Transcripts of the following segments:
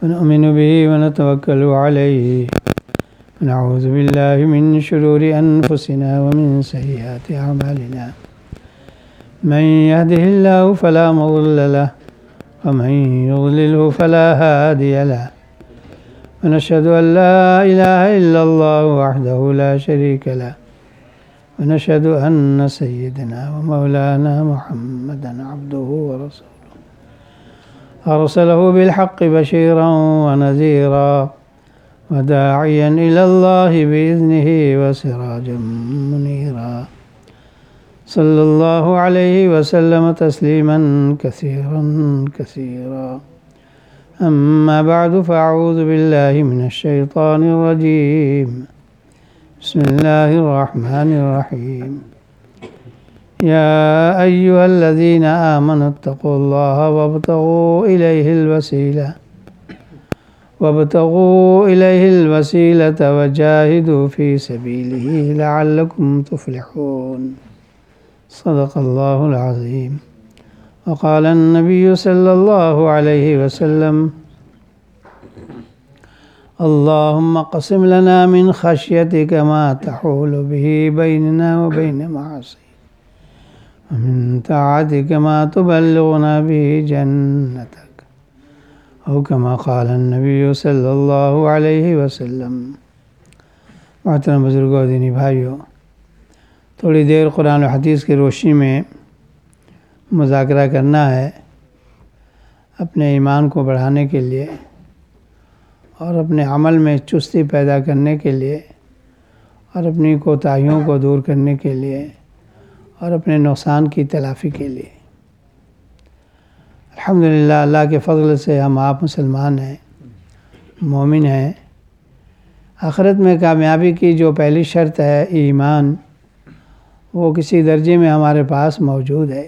ونؤمن به ونتوكل عليه ونعوذ بالله من شرور أنفسنا ومن سيئات أعمالنا من يهده الله فلا مضل له ومن يضلله فلا هادي له ونشهد أن لا إله إلا الله وحده لا شريك له ونشهد أن سيدنا ومولانا محمدا عبده ورسوله أرسله بالحق بشيرا ونذيرا وداعيا إلى الله بإذنه وسراجا منيرا صلى الله عليه وسلم تسليما كثيرا أما بعد فأعوذ بالله من الشيطان الرجيم بسم الله الرحمن الرحيم يا أيها الذين آمنوا اتقوا الله وابتغوا إليه الوسيلة وجاهدوا في سبيله لعلكم تفلحون صدق الله العظيم وقال النبي صلى الله عليه وسلم اللهم اقسم لنا من خشيتك ما تحول به بيننا وبين معاصيك ومن طاعتك ما تبلغنا به جنتك أو كما قال النبي صلی اللہ علیہ وسلم۔ محترم بزرگوں اور دینی بھائیوں، تھوڑی دیر قرآن و حدیث کی روشنی میں مذاکرہ کرنا ہے اپنے ایمان کو بڑھانے کے لیے اور اپنے عمل میں چستی پیدا کرنے کے لیے اور اپنی کوتاہیوں کو دور کرنے کے لیے اور اپنے نقصان کی تلافی کے لیے۔ الحمدللہ اللہ کے فضل سے ہم آپ مسلمان ہیں، مومن ہیں۔ آخرت میں کامیابی کی جو پہلی شرط ہے ایمان، وہ کسی درجے میں ہمارے پاس موجود ہے،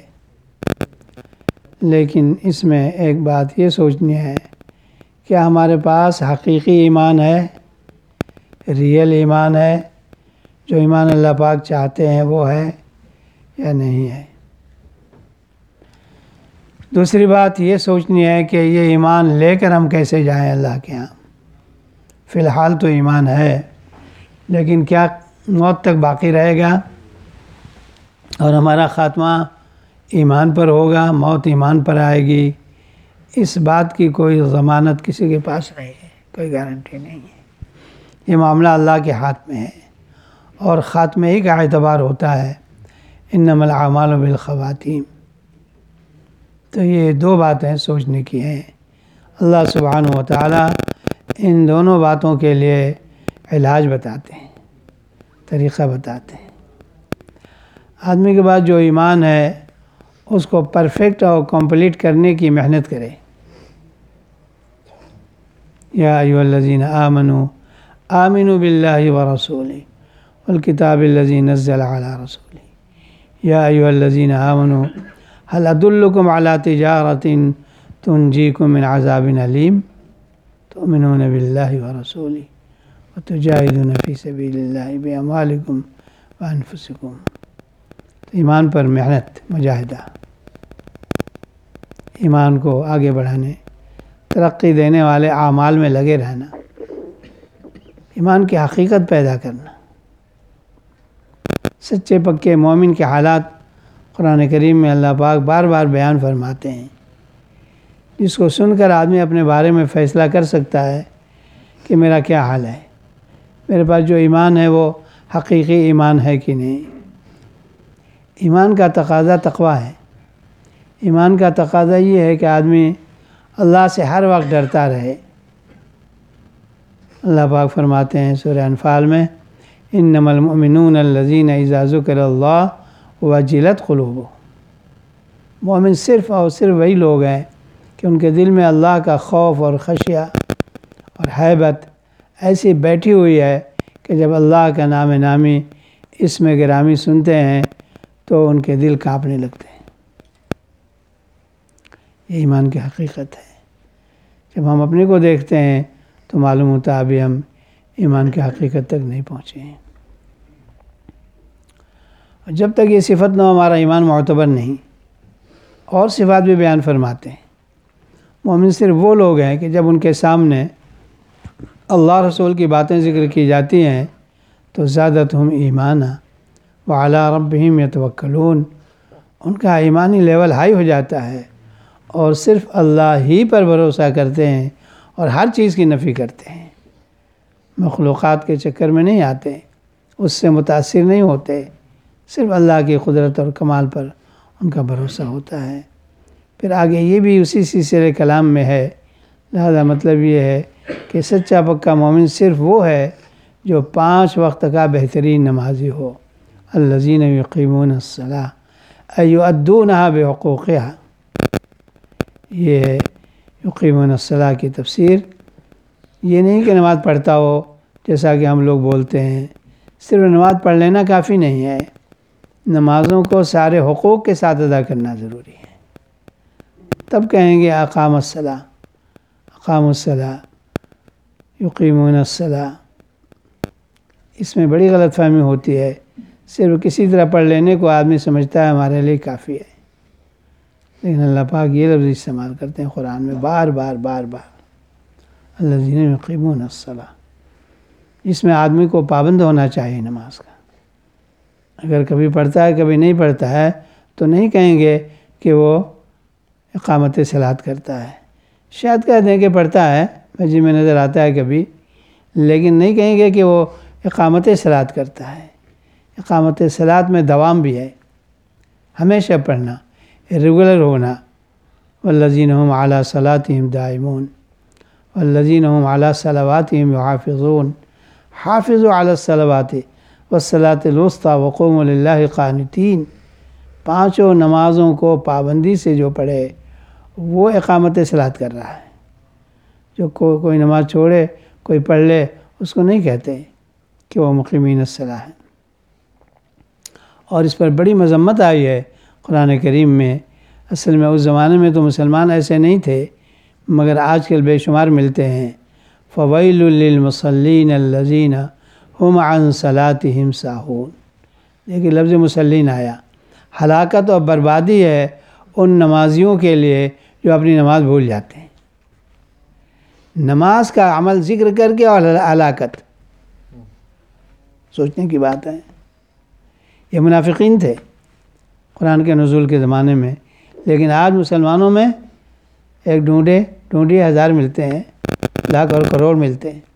لیکن اس میں ایک بات یہ سوچنی ہے کہ ہمارے پاس حقیقی ایمان ہے، ریئل ایمان ہے، جو ایمان اللہ پاک چاہتے ہیں وہ ہے یا نہیں ہے۔ دوسری بات یہ سوچنی ہے کہ یہ ایمان لے کر ہم کیسے جائیں اللہ کے ہاں۔ فی الحال تو ایمان ہے، لیکن کیا موت تک باقی رہے گا اور ہمارا خاتمہ ایمان پر ہوگا، موت ایمان پر آئے گی؟ اس بات کی کوئی ضمانت کسی کے پاس نہیں ہے، کوئی گارنٹی نہیں ہے۔ یہ معاملہ اللہ کے ہاتھ میں ہے اور خاتمے ہی کا اعتبار ہوتا ہے، انما الاعمال بالخواتیم۔ تو یہ دو باتیں سوچنے کی ہیں۔ اللہ سبحانہ و تعالیٰ ان دونوں باتوں کے لیے علاج بتاتے ہیں، طریقہ بتاتے ہیں۔ آدمی کے پاس جو ایمان ہے اس کو پرفیکٹ اور کمپلیٹ کرنے کی محنت کرے۔ یا ایھا الذین آمنوا باللہ ورسولہ والکتاب الذی نزل علی رسولہ یا ایھا الذین آمنوا هل ادلکم علی تجارۃ تنجیکم من عذاب علیم تؤمنون باللہ ورسولہ وتجاہدون فی سبیل اللہ باموالکم وانفسکم۔ ایمان پر محنت، مجاہدہ، ایمان کو آگے بڑھانے، ترقی دینے والے اعمال میں لگے رہنا، ایمان کی حقیقت پیدا کرنا۔ سچے پکے مومن کے حالات قرآن کریم میں اللہ پاک بار بار بیان فرماتے ہیں، جس کو سن کر آدمی اپنے بارے میں فیصلہ کر سکتا ہے کہ میرا کیا حال ہے، میرے پاس جو ایمان ہے وہ حقیقی ایمان ہے کہ نہیں۔ ایمان کا تقاضا تقویٰ ہے۔ ایمان کا تقاضا یہ ہے کہ آدمی اللہ سے ہر وقت ڈرتا رہے۔ اللہ پاک فرماتے ہیں سورہ انفال میں انما المؤمنون الذین اذا ذکر اللہ وجلت قلوبهم۔ مومن صرف اور صرف وہی لوگ ہیں کہ ان کے دل میں اللہ کا خوف اور خشیہ اور ہیبت ایسی بیٹھی ہوئی ہے کہ جب اللہ کا نام نامی اسم گرامی سنتے ہیں تو ان کے دل کانپنے لگتے ہیں۔ یہ ایمان کی حقیقت ہے۔ جب ہم اپنے کو دیکھتے ہیں تو معلوم ہوتا ہے ابھی ہم ایمان کی حقیقت تک نہیں پہنچے ہیں۔ اور جب تک یہ صفت نہ ہمارا ایمان معتبر نہیں، اور صفات بھی بیان فرماتے ہیں۔ مومن صرف وہ لوگ ہیں کہ جب ان کے سامنے اللہ رسول کی باتیں ذکر کی جاتی ہیں تو زادتہم ایمانا وعلی ربہم یتوکلون، ان کا ایمانی لیول ہائی ہو جاتا ہے اور صرف اللہ ہی پر بھروسہ کرتے ہیں اور ہر چیز کی نفی کرتے ہیں، مخلوقات کے چکر میں نہیں آتے، اس سے متاثر نہیں ہوتے، صرف اللہ کی قدرت اور کمال پر ان کا بھروسہ ہوتا ہے۔ پھر آگے یہ بھی اسی سلسلے کلام میں ہے، لہذا مطلب یہ ہے کہ سچا پکا مومن صرف وہ ہے جو 5 وقت کا بہترین نمازی ہو، الذین یقیمون الصلاۃ ای یؤدونها بحقوقها۔ یہ ہے یقیمون الصلاۃ کی تفسیر، یہ نہیں کہ نماز پڑھتا ہو جیسا کہ ہم لوگ بولتے ہیں، صرف نماز پڑھ لینا کافی نہیں ہے، نمازوں کو سارے حقوق کے ساتھ ادا کرنا ضروری ہے، تب کہیں گے اقام الصلاۃ، اقام الصلاۃ، یقیمون الصلاۃ۔ اس میں بڑی غلط فہمی ہوتی ہے، صرف کسی طرح پڑھ لینے کو آدمی سمجھتا ہے ہمارے لیے کافی ہے، لیکن اللہ پاک یہ لفظ استعمال کرتے ہیں قرآن میں بار بار بار بار، الذین یقیمون الصلاۃ، اس میں آدمی کو پابند ہونا چاہیے نماز کا۔ اگر کبھی پڑھتا ہے کبھی نہیں پڑھتا ہے تو نہیں کہیں گے کہ وہ اقامت صلاۃ کرتا ہے، شاید کہہ دیں کہ پڑھتا ہے، مسجد میں نظر آتا ہے کبھی، لیکن نہیں کہیں گے کہ وہ اقامت صلاۃ کرتا ہے۔ اقامت صلاۃ میں دوام بھی ہے، ہمیشہ پڑھنا، ریگولر ہونا، والذین هم علی صلاتہم دائمون والذین هم علی صلواتہم یحافظون، حافظوا علی الصلوات والصلاۃ الوسطی وقوموا للہ قانتین۔ 5 نمازوں کو پابندی سے جو پڑھے وہ اقامت صلاۃ کر رہا ہے، جو کوئی نماز چھوڑے کوئی پڑھ لے اس کو نہیں کہتے کہ وہ مقیمین الصلاۃ ہے۔ اور اس پر بڑی مذمت آئی ہے قرآن کریم میں۔ اصل میں اس زمانے میں تو مسلمان ایسے نہیں تھے، مگر آج کل بے شمار ملتے ہیں۔ فویل للمصلین الذین هم عن صلاتہم ساہون، دیکھیے لفظ مصلین آیا، ہلاکت اور بربادی ہے ان نمازیوں کے لیے جو اپنی نماز بھول جاتے ہیں۔ نماز کا عمل ذکر کر کے اور ہلاکت، سوچنے کی بات ہے۔ یہ منافقین تھے قرآن کے نزول کے زمانے میں، لیکن آج مسلمانوں میں ایک ڈھونڈے ہزار ملتے ہیں، لاکھ اور کروڑ ملتے ہیں۔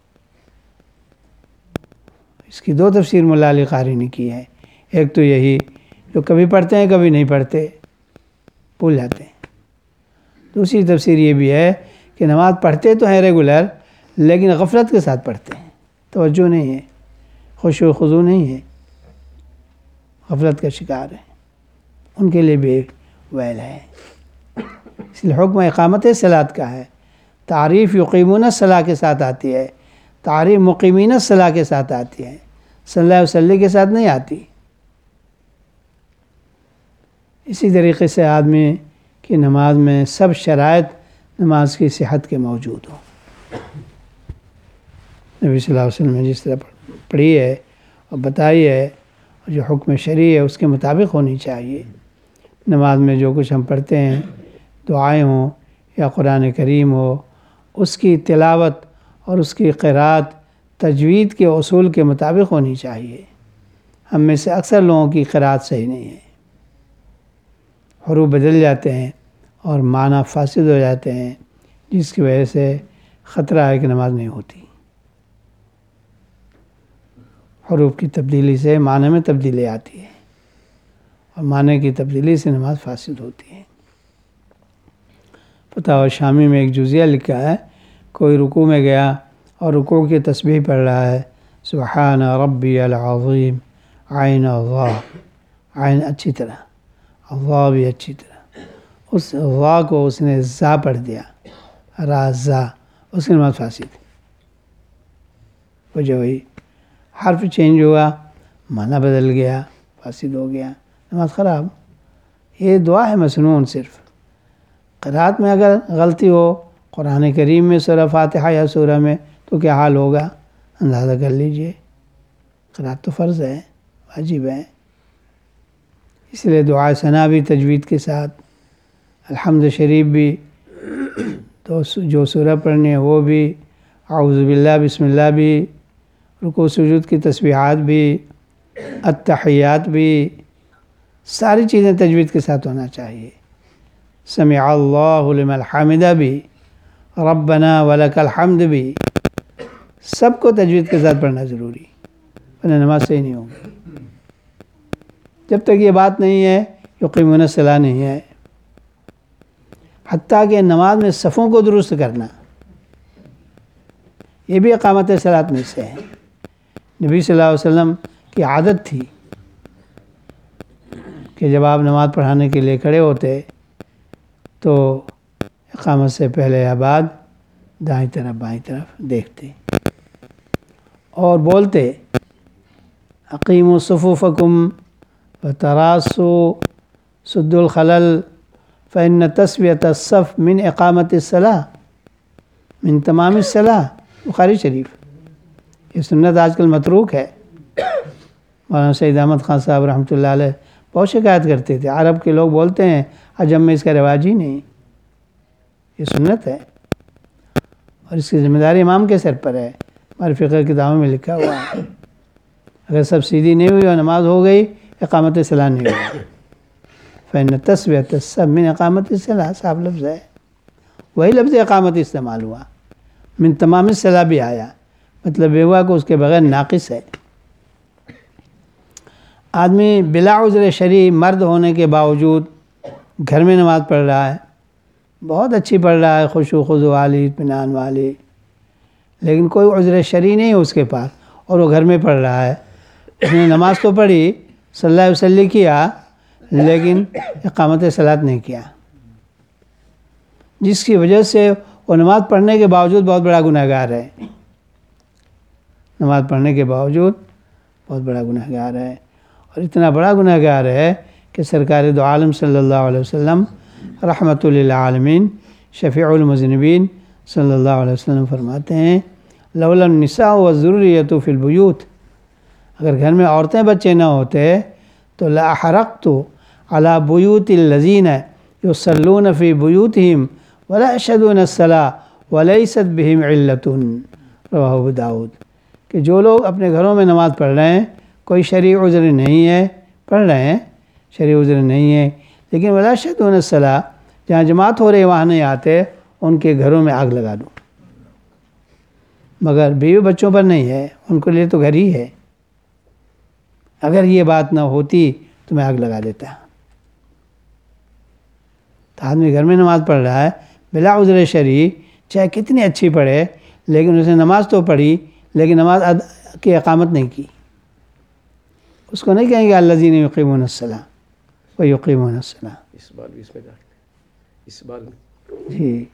اس کی 2 تفسیر مولا علی قاری نے کی ہے، ایک تو یہی جو کبھی پڑھتے ہیں کبھی نہیں پڑھتے، بھول جاتے ہیں۔ دوسری تفسیر یہ بھی ہے کہ نماز پڑھتے تو ہیں ریگولر، لیکن غفلت کے ساتھ پڑھتے ہیں، توجہ نہیں ہے، خشوع و خضوع نہیں ہے، غفلت کا شکار ہے، ان کے لیے بھی ویل ہے۔ اس لیے حکم اقامت صلاۃ کا ہے، تعریف یقیمون الصلاۃ کے ساتھ آتی ہے، تعریف مقیمین الصلاۃ کے ساتھ آتی ہے، صلی اللہ علیہ وسلم کے ساتھ نہیں آتی۔ اسی طریقے سے آدمی کی نماز میں سب شرائط نماز کی صحت کے موجود ہوں۔ نبی صلی اللہ علیہ وسلم نے جس طرح پڑھی ہے اور بتائی ہے، اور جو حکم شرعی ہے اس کے مطابق ہونی چاہیے۔ نماز میں جو کچھ ہم پڑھتے ہیں، دعائیں ہوں یا قرآن کریم ہو، اس کی تلاوت اور اس کی قرأت تجوید کے اصول کے مطابق ہونی چاہیے۔ ہم میں سے اکثر لوگوں کی قرأت صحیح نہیں ہے، حروف بدل جاتے ہیں اور معنی فاسد ہو جاتے ہیں، جس کی وجہ سے خطرہ ہے کہ نماز نہیں ہوتی۔ حروف کی تبدیلی سے معنی میں تبدیلی آتی ہے، اور معنی کی تبدیلی سے نماز فاسد ہوتی ہے۔ فتاوی شامی میں ایک جزیہ لکھا ہے، کوئی رکوع میں گیا اور رکوع کی تسبیح پڑھ رہا ہے، سبحان ربی العظیم، عین اللہ، عین اچھی طرح، اللہ بھی اچھی طرح، اس اللہ کو اس نے زا پڑھ دیا، رازا، اس کی نماز فاسد ہے۔ وجہ وہی حرف چینج ہوا، معنی بدل گیا، فاسد ہو گیا، نماز خراب۔ یہ دعا ہے مسنون صرف۔ قرأت میں اگر غلطی ہو قرآن کریم میں سورہ فاتحہ یا سورہ میں تو کیا حال ہوگا اندازہ کر لیجئے۔ قرأت تو فرض ہے، واجب ہے، اس لیے دعائے ثنا بھی تجوید کے ساتھ، الحمد شریف بھی تو جو سورہ پڑھنی ہے وہ بھی، اعوذ باللہ بسم اللہ بھی، رکوع سجود کی تسبیحات بھی، التحیات بھی، ساری چیزیں تجوید کے ساتھ ہونا چاہیے. سمع اللہ لمن حمدہ بھی، ربنا ولک الحمد بھی، سب کو تجوید کے ساتھ پڑھنا ضروری، ورنہ نماز صحیح نہیں ہوگی. جب تک یہ بات نہیں ہے یقیمون الصلاۃ نہیں ہے. حتیٰ کہ نماز میں صفوں کو درست کرنا یہ بھی اقامت صلاۃ میں سے ہے. نبی صلی اللہ علیہ وسلم کی عادت تھی کہ جب آپ نماز پڑھانے کے لیے کھڑے ہوتے تو اقامت سے پہلے یا بعد دائیں طرف بائیں طرف دیکھتے اور بولتے اقیموا صفوفکم وتراصوا سدوا الخلل فإن تسویۃ الصف من اقامت الصلاۃ من تمام الصلاۃ. بخاری شریف. یہ سنت آج کل متروک ہے. مولانا سید احمد خان صاحب رحمۃ اللہ علیہ بہت شکایت کرتے تھے، عرب کے لوگ بولتے ہیں عجم میں اس کا رواج ہی نہیں. یہ سنت ہے اور اس کی ذمہ داری امام کے سر پر ہے. ہمارے فقہ کتابوں میں لکھا ہوا ہے اگر سب سیدھی نہیں ہوئی اور نماز ہو گئی اقامت صلاۃ نہیں ہوگی. فإن تسویۃ الصف من اقامت الصلاۃ صاحب لفظ ہے. وہی لفظ اقامت استعمال ہوا. من تمام الصلاۃ بھی آیا، مطلب یہ ہوا کہ اس کے بغیر ناقص ہے. آدمی بلا عذر شرعی مرد ہونے کے باوجود گھر میں نماز پڑھ رہا ہے، بہت اچھی پڑھ رہا ہے، خشوع و خضوع والی، اطمینان والی، لیکن کوئی عذر شرعی نہیں ہے اس کے پاس اور وہ گھر میں پڑھ رہا ہے. اس نے نماز تو پڑھی، صلی اللہ علیہ وسلم کیا، لیکن اقامت صلاۃ نہیں کیا، جس کی وجہ سے وہ نماز پڑھنے کے باوجود بہت بڑا گناہ گار ہے. نماز پڑھنے کے باوجود بہت بڑا گناہ گار ہے، اور اتنا بڑا گناہ گار ہے کہ سرکار دو عالم صلی اللہ علیہ وسلم رحمۃ للعالمین شفیع المذنبین صلی اللہ علیہ وسلم فرماتے ہیں لولا النساء والذریۃ فی البیوت، اگر گھر میں عورتیں بچے نہ ہوتے تو لاحرقت علی بیوت الذین یصلون فی بیوتہم ولا یشہدون الصلاۃ ولیست بہم علۃ. رواہ ابو داؤد. کہ جو لوگ اپنے گھروں میں نماز پڑھ رہے ہیں کوئی شرعی عذر نہیں ہے، پڑھ رہے ہیں شرعی عذر نہیں ہے، لیکن ولا یشہدون الصلاۃ، جہاں جماعت ہو رہی وہاں نہیں آتے، ان کے گھروں میں آگ لگا دو. مگر بیوی بچوں پر نہیں ہے، ان کے لیے تو گھر ہی ہے. اگر یہ بات نہ ہوتی تو میں آگ لگا دیتا. تو آدمی گھر میں نماز پڑھ رہا ہے بلا عذر شرعی، چاہے کتنی اچھی پڑھے، لیکن اس نے نماز تو پڑھی لیکن نماز کی اقامت نہیں کی. اس کو نہیں کہیں گے الذین یقیمون الصلاۃ و یقیمون الصلاۃ. اس بار بھی اس میں داخل اس بار جی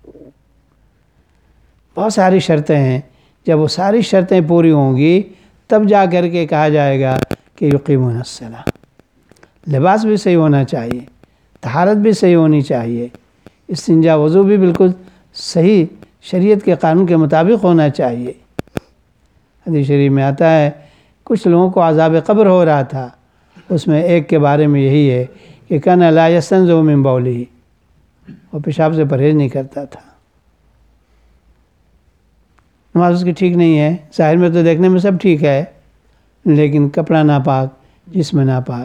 بہت ساری شرطیں ہیں. جب وہ ساری شرطیں پوری ہوں گی تب جا کر کے کہا جائے گا کہ یقیمون الصلاۃ. لباس بھی صحیح ہونا چاہیے، طہارت بھی صحیح ہونی چاہیے، استنجا وضو بھی بالکل صحیح شریعت کے قانون کے مطابق ہونا چاہیے. حدیث شریف میں آتا ہے کچھ لوگوں کو عذاب قبر ہو رہا تھا، اس میں ایک کے بارے میں یہی ہے کہ کان لا یستنزہ من بولہ، وہ پیشاب سے پرہیز نہیں کرتا تھا. نماز اس کی ٹھیک نہیں ہے، ظاہر میں تو دیکھنے میں سب ٹھیک ہے، لیکن کپڑا ناپاک، جسم ناپاک.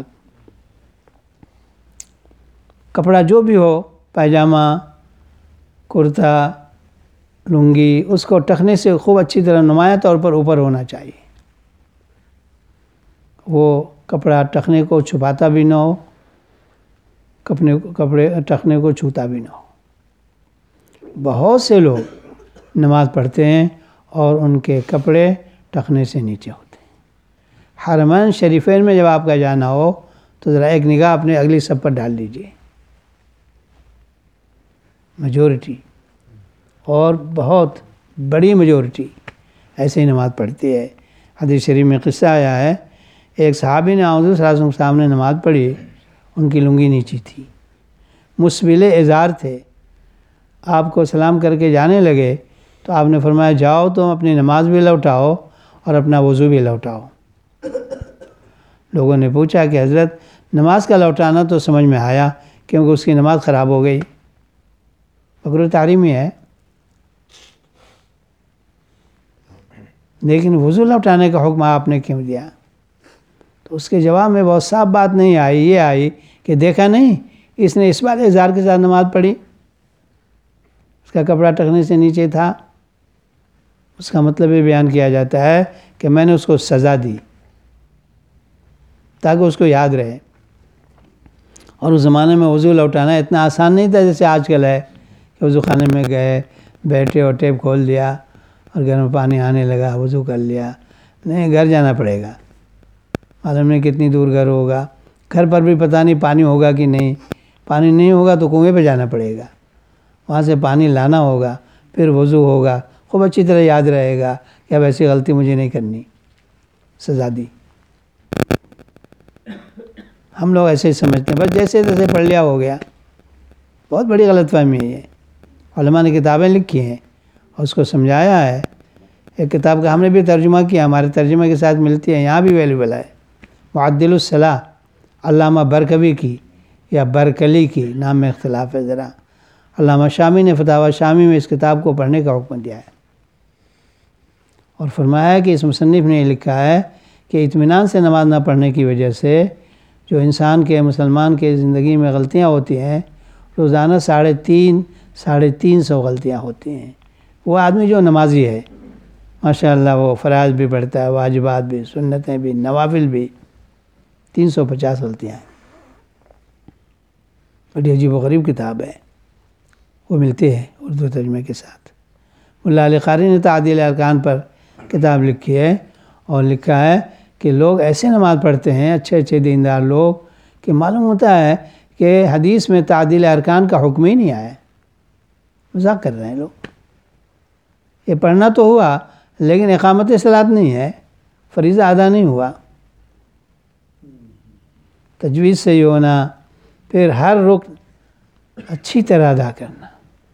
کپڑا جو بھی ہو، پائجامہ، کرتا، لنگی، اس کو ٹخنے سے خوب اچھی طرح نمایاں طور پر اوپر ہونا چاہیے. وہ کپڑا ٹخنے کو چھپاتا بھی نہ ہو، کپڑے ٹخنے کو چھوتا بھی نہ ہو. بہت سے لوگ نماز پڑھتے ہیں اور ان کے کپڑے ٹخنے سے نیچے ہوتے ہیں. حرمین شریفین میں جب آپ کا جانا ہو تو ذرا ایک نگاہ اپنے اگلی صف پر ڈال لیجئے. میجورٹی اور بہت بڑی میجورٹی ایسے ہی نماز پڑھتی ہے. حدیث شریف میں قصہ آیا ہے، ایک صحابی نے حضور صلی اللہ علیہ وسلم کے سامنے نماز پڑھی، ان کی لنگی نیچی تھی، مسبل ازار تھے. آپ کو سلام کر کے جانے لگے تو آپ نے فرمایا جاؤ تم اپنی نماز بھی لوٹاؤ اور اپنا وضو بھی لوٹاؤ. لوگوں نے پوچھا کہ حضرت نماز کا لوٹانا تو سمجھ میں آیا کیونکہ اس کی نماز خراب ہو گئی، مکروہ تحریمی ہے، لیکن وضو لوٹانے کا حکم آپ نے کیوں دیا؟ تو اس کے جواب میں بہت صاف بات نہیں آئی، یہ آئی کہ دیکھا نہیں اس نے اس بار اظہار کے ساتھ نماز پڑھی، اس کا کپڑا ٹکنے سے نیچے تھا، اس کا مطلب یہ بیان کیا جاتا ہے کہ میں نے اس کو سزا دی تاکہ اس کو یاد رہے۔ اور اس زمانے میں وضو لوٹانا اتنا آسان نہیں تھا جیسے آج کل ہے کہ وضو خانے میں گئے، بیٹھے اور ٹیپ کھول دیا اور گرم پانی آنے لگا، وضو کر لیا۔ نہیں، گھر جانا پڑے گا، معلوم نہیں کتنی دور گھر ہوگا، گھر پر بھی پتہ نہیں پانی ہوگا کہ نہیں، پانی نہیں ہوگا تو کنویں پہ جانا پڑے گا، وہاں سے پانی لانا ہوگا، پھر وضو ہوگا، خوب اچھی طرح یاد رہے گا کہ اب ایسی غلطی مجھے نہیں کرنی، سزا دی۔ ہم لوگ ایسے ہی سمجھتے ہیں، بس جیسے تیسے پڑھ لیا ہو گیا، بہت بڑی غلط فہمی ہے یہ۔ علماء نے کتابیں لکھی ہیں اور اس کو سمجھایا ہے۔ ایک کتاب کا ہم نے بھی ترجمہ کیا، ہمارے ترجمے کے ساتھ ملتی ہے، یہاں بھی اویلیبل ہے، معدل الصلاح، علامہ برکوی کی یا برکلی کی، نام میں اختلاف ہے ذرا۔ علامہ شامی نے فتاوی شامی میں اس کتاب کو پڑھنے کا حکم دیا ہے اور فرمایا ہے کہ اس مصنف نے یہ لکھا ہے کہ اطمینان سے نماز نہ پڑھنے کی وجہ سے جو انسان کے، مسلمان کے زندگی میں غلطیاں ہوتی ہیں، روزانہ 350 غلطیاں ہوتی ہیں۔ وہ آدمی جو نمازی ہے، ماشاءاللہ وہ فرائض بھی پڑھتا ہے، واجبات بھی، سنتیں بھی، نوافل بھی، 350 غلطیاں ہیں۔ بڑی عجیب و غریب کتاب ہے، وہ ملتی ہے اردو ترجمے کے ساتھ۔ ملا علی قاری نے تعدیل ارکان پر کتاب لکھی ہے اور لکھا ہے کہ لوگ ایسے نماز پڑھتے ہیں، اچھے اچھے دیندار لوگ، کہ معلوم ہوتا ہے کہ حدیث میں تعدیل ارکان کا حکم ہی نہیں آیا ہے، مذاق کر رہے ہیں لوگ۔ یہ پڑھنا تو ہوا لیکن اقامت صلاۃ نہیں ہے، فریضہ ادا نہیں ہوا۔ تجوید صحیح ہونا، پھر ہر رکن اچھی طرح ادا کرنا،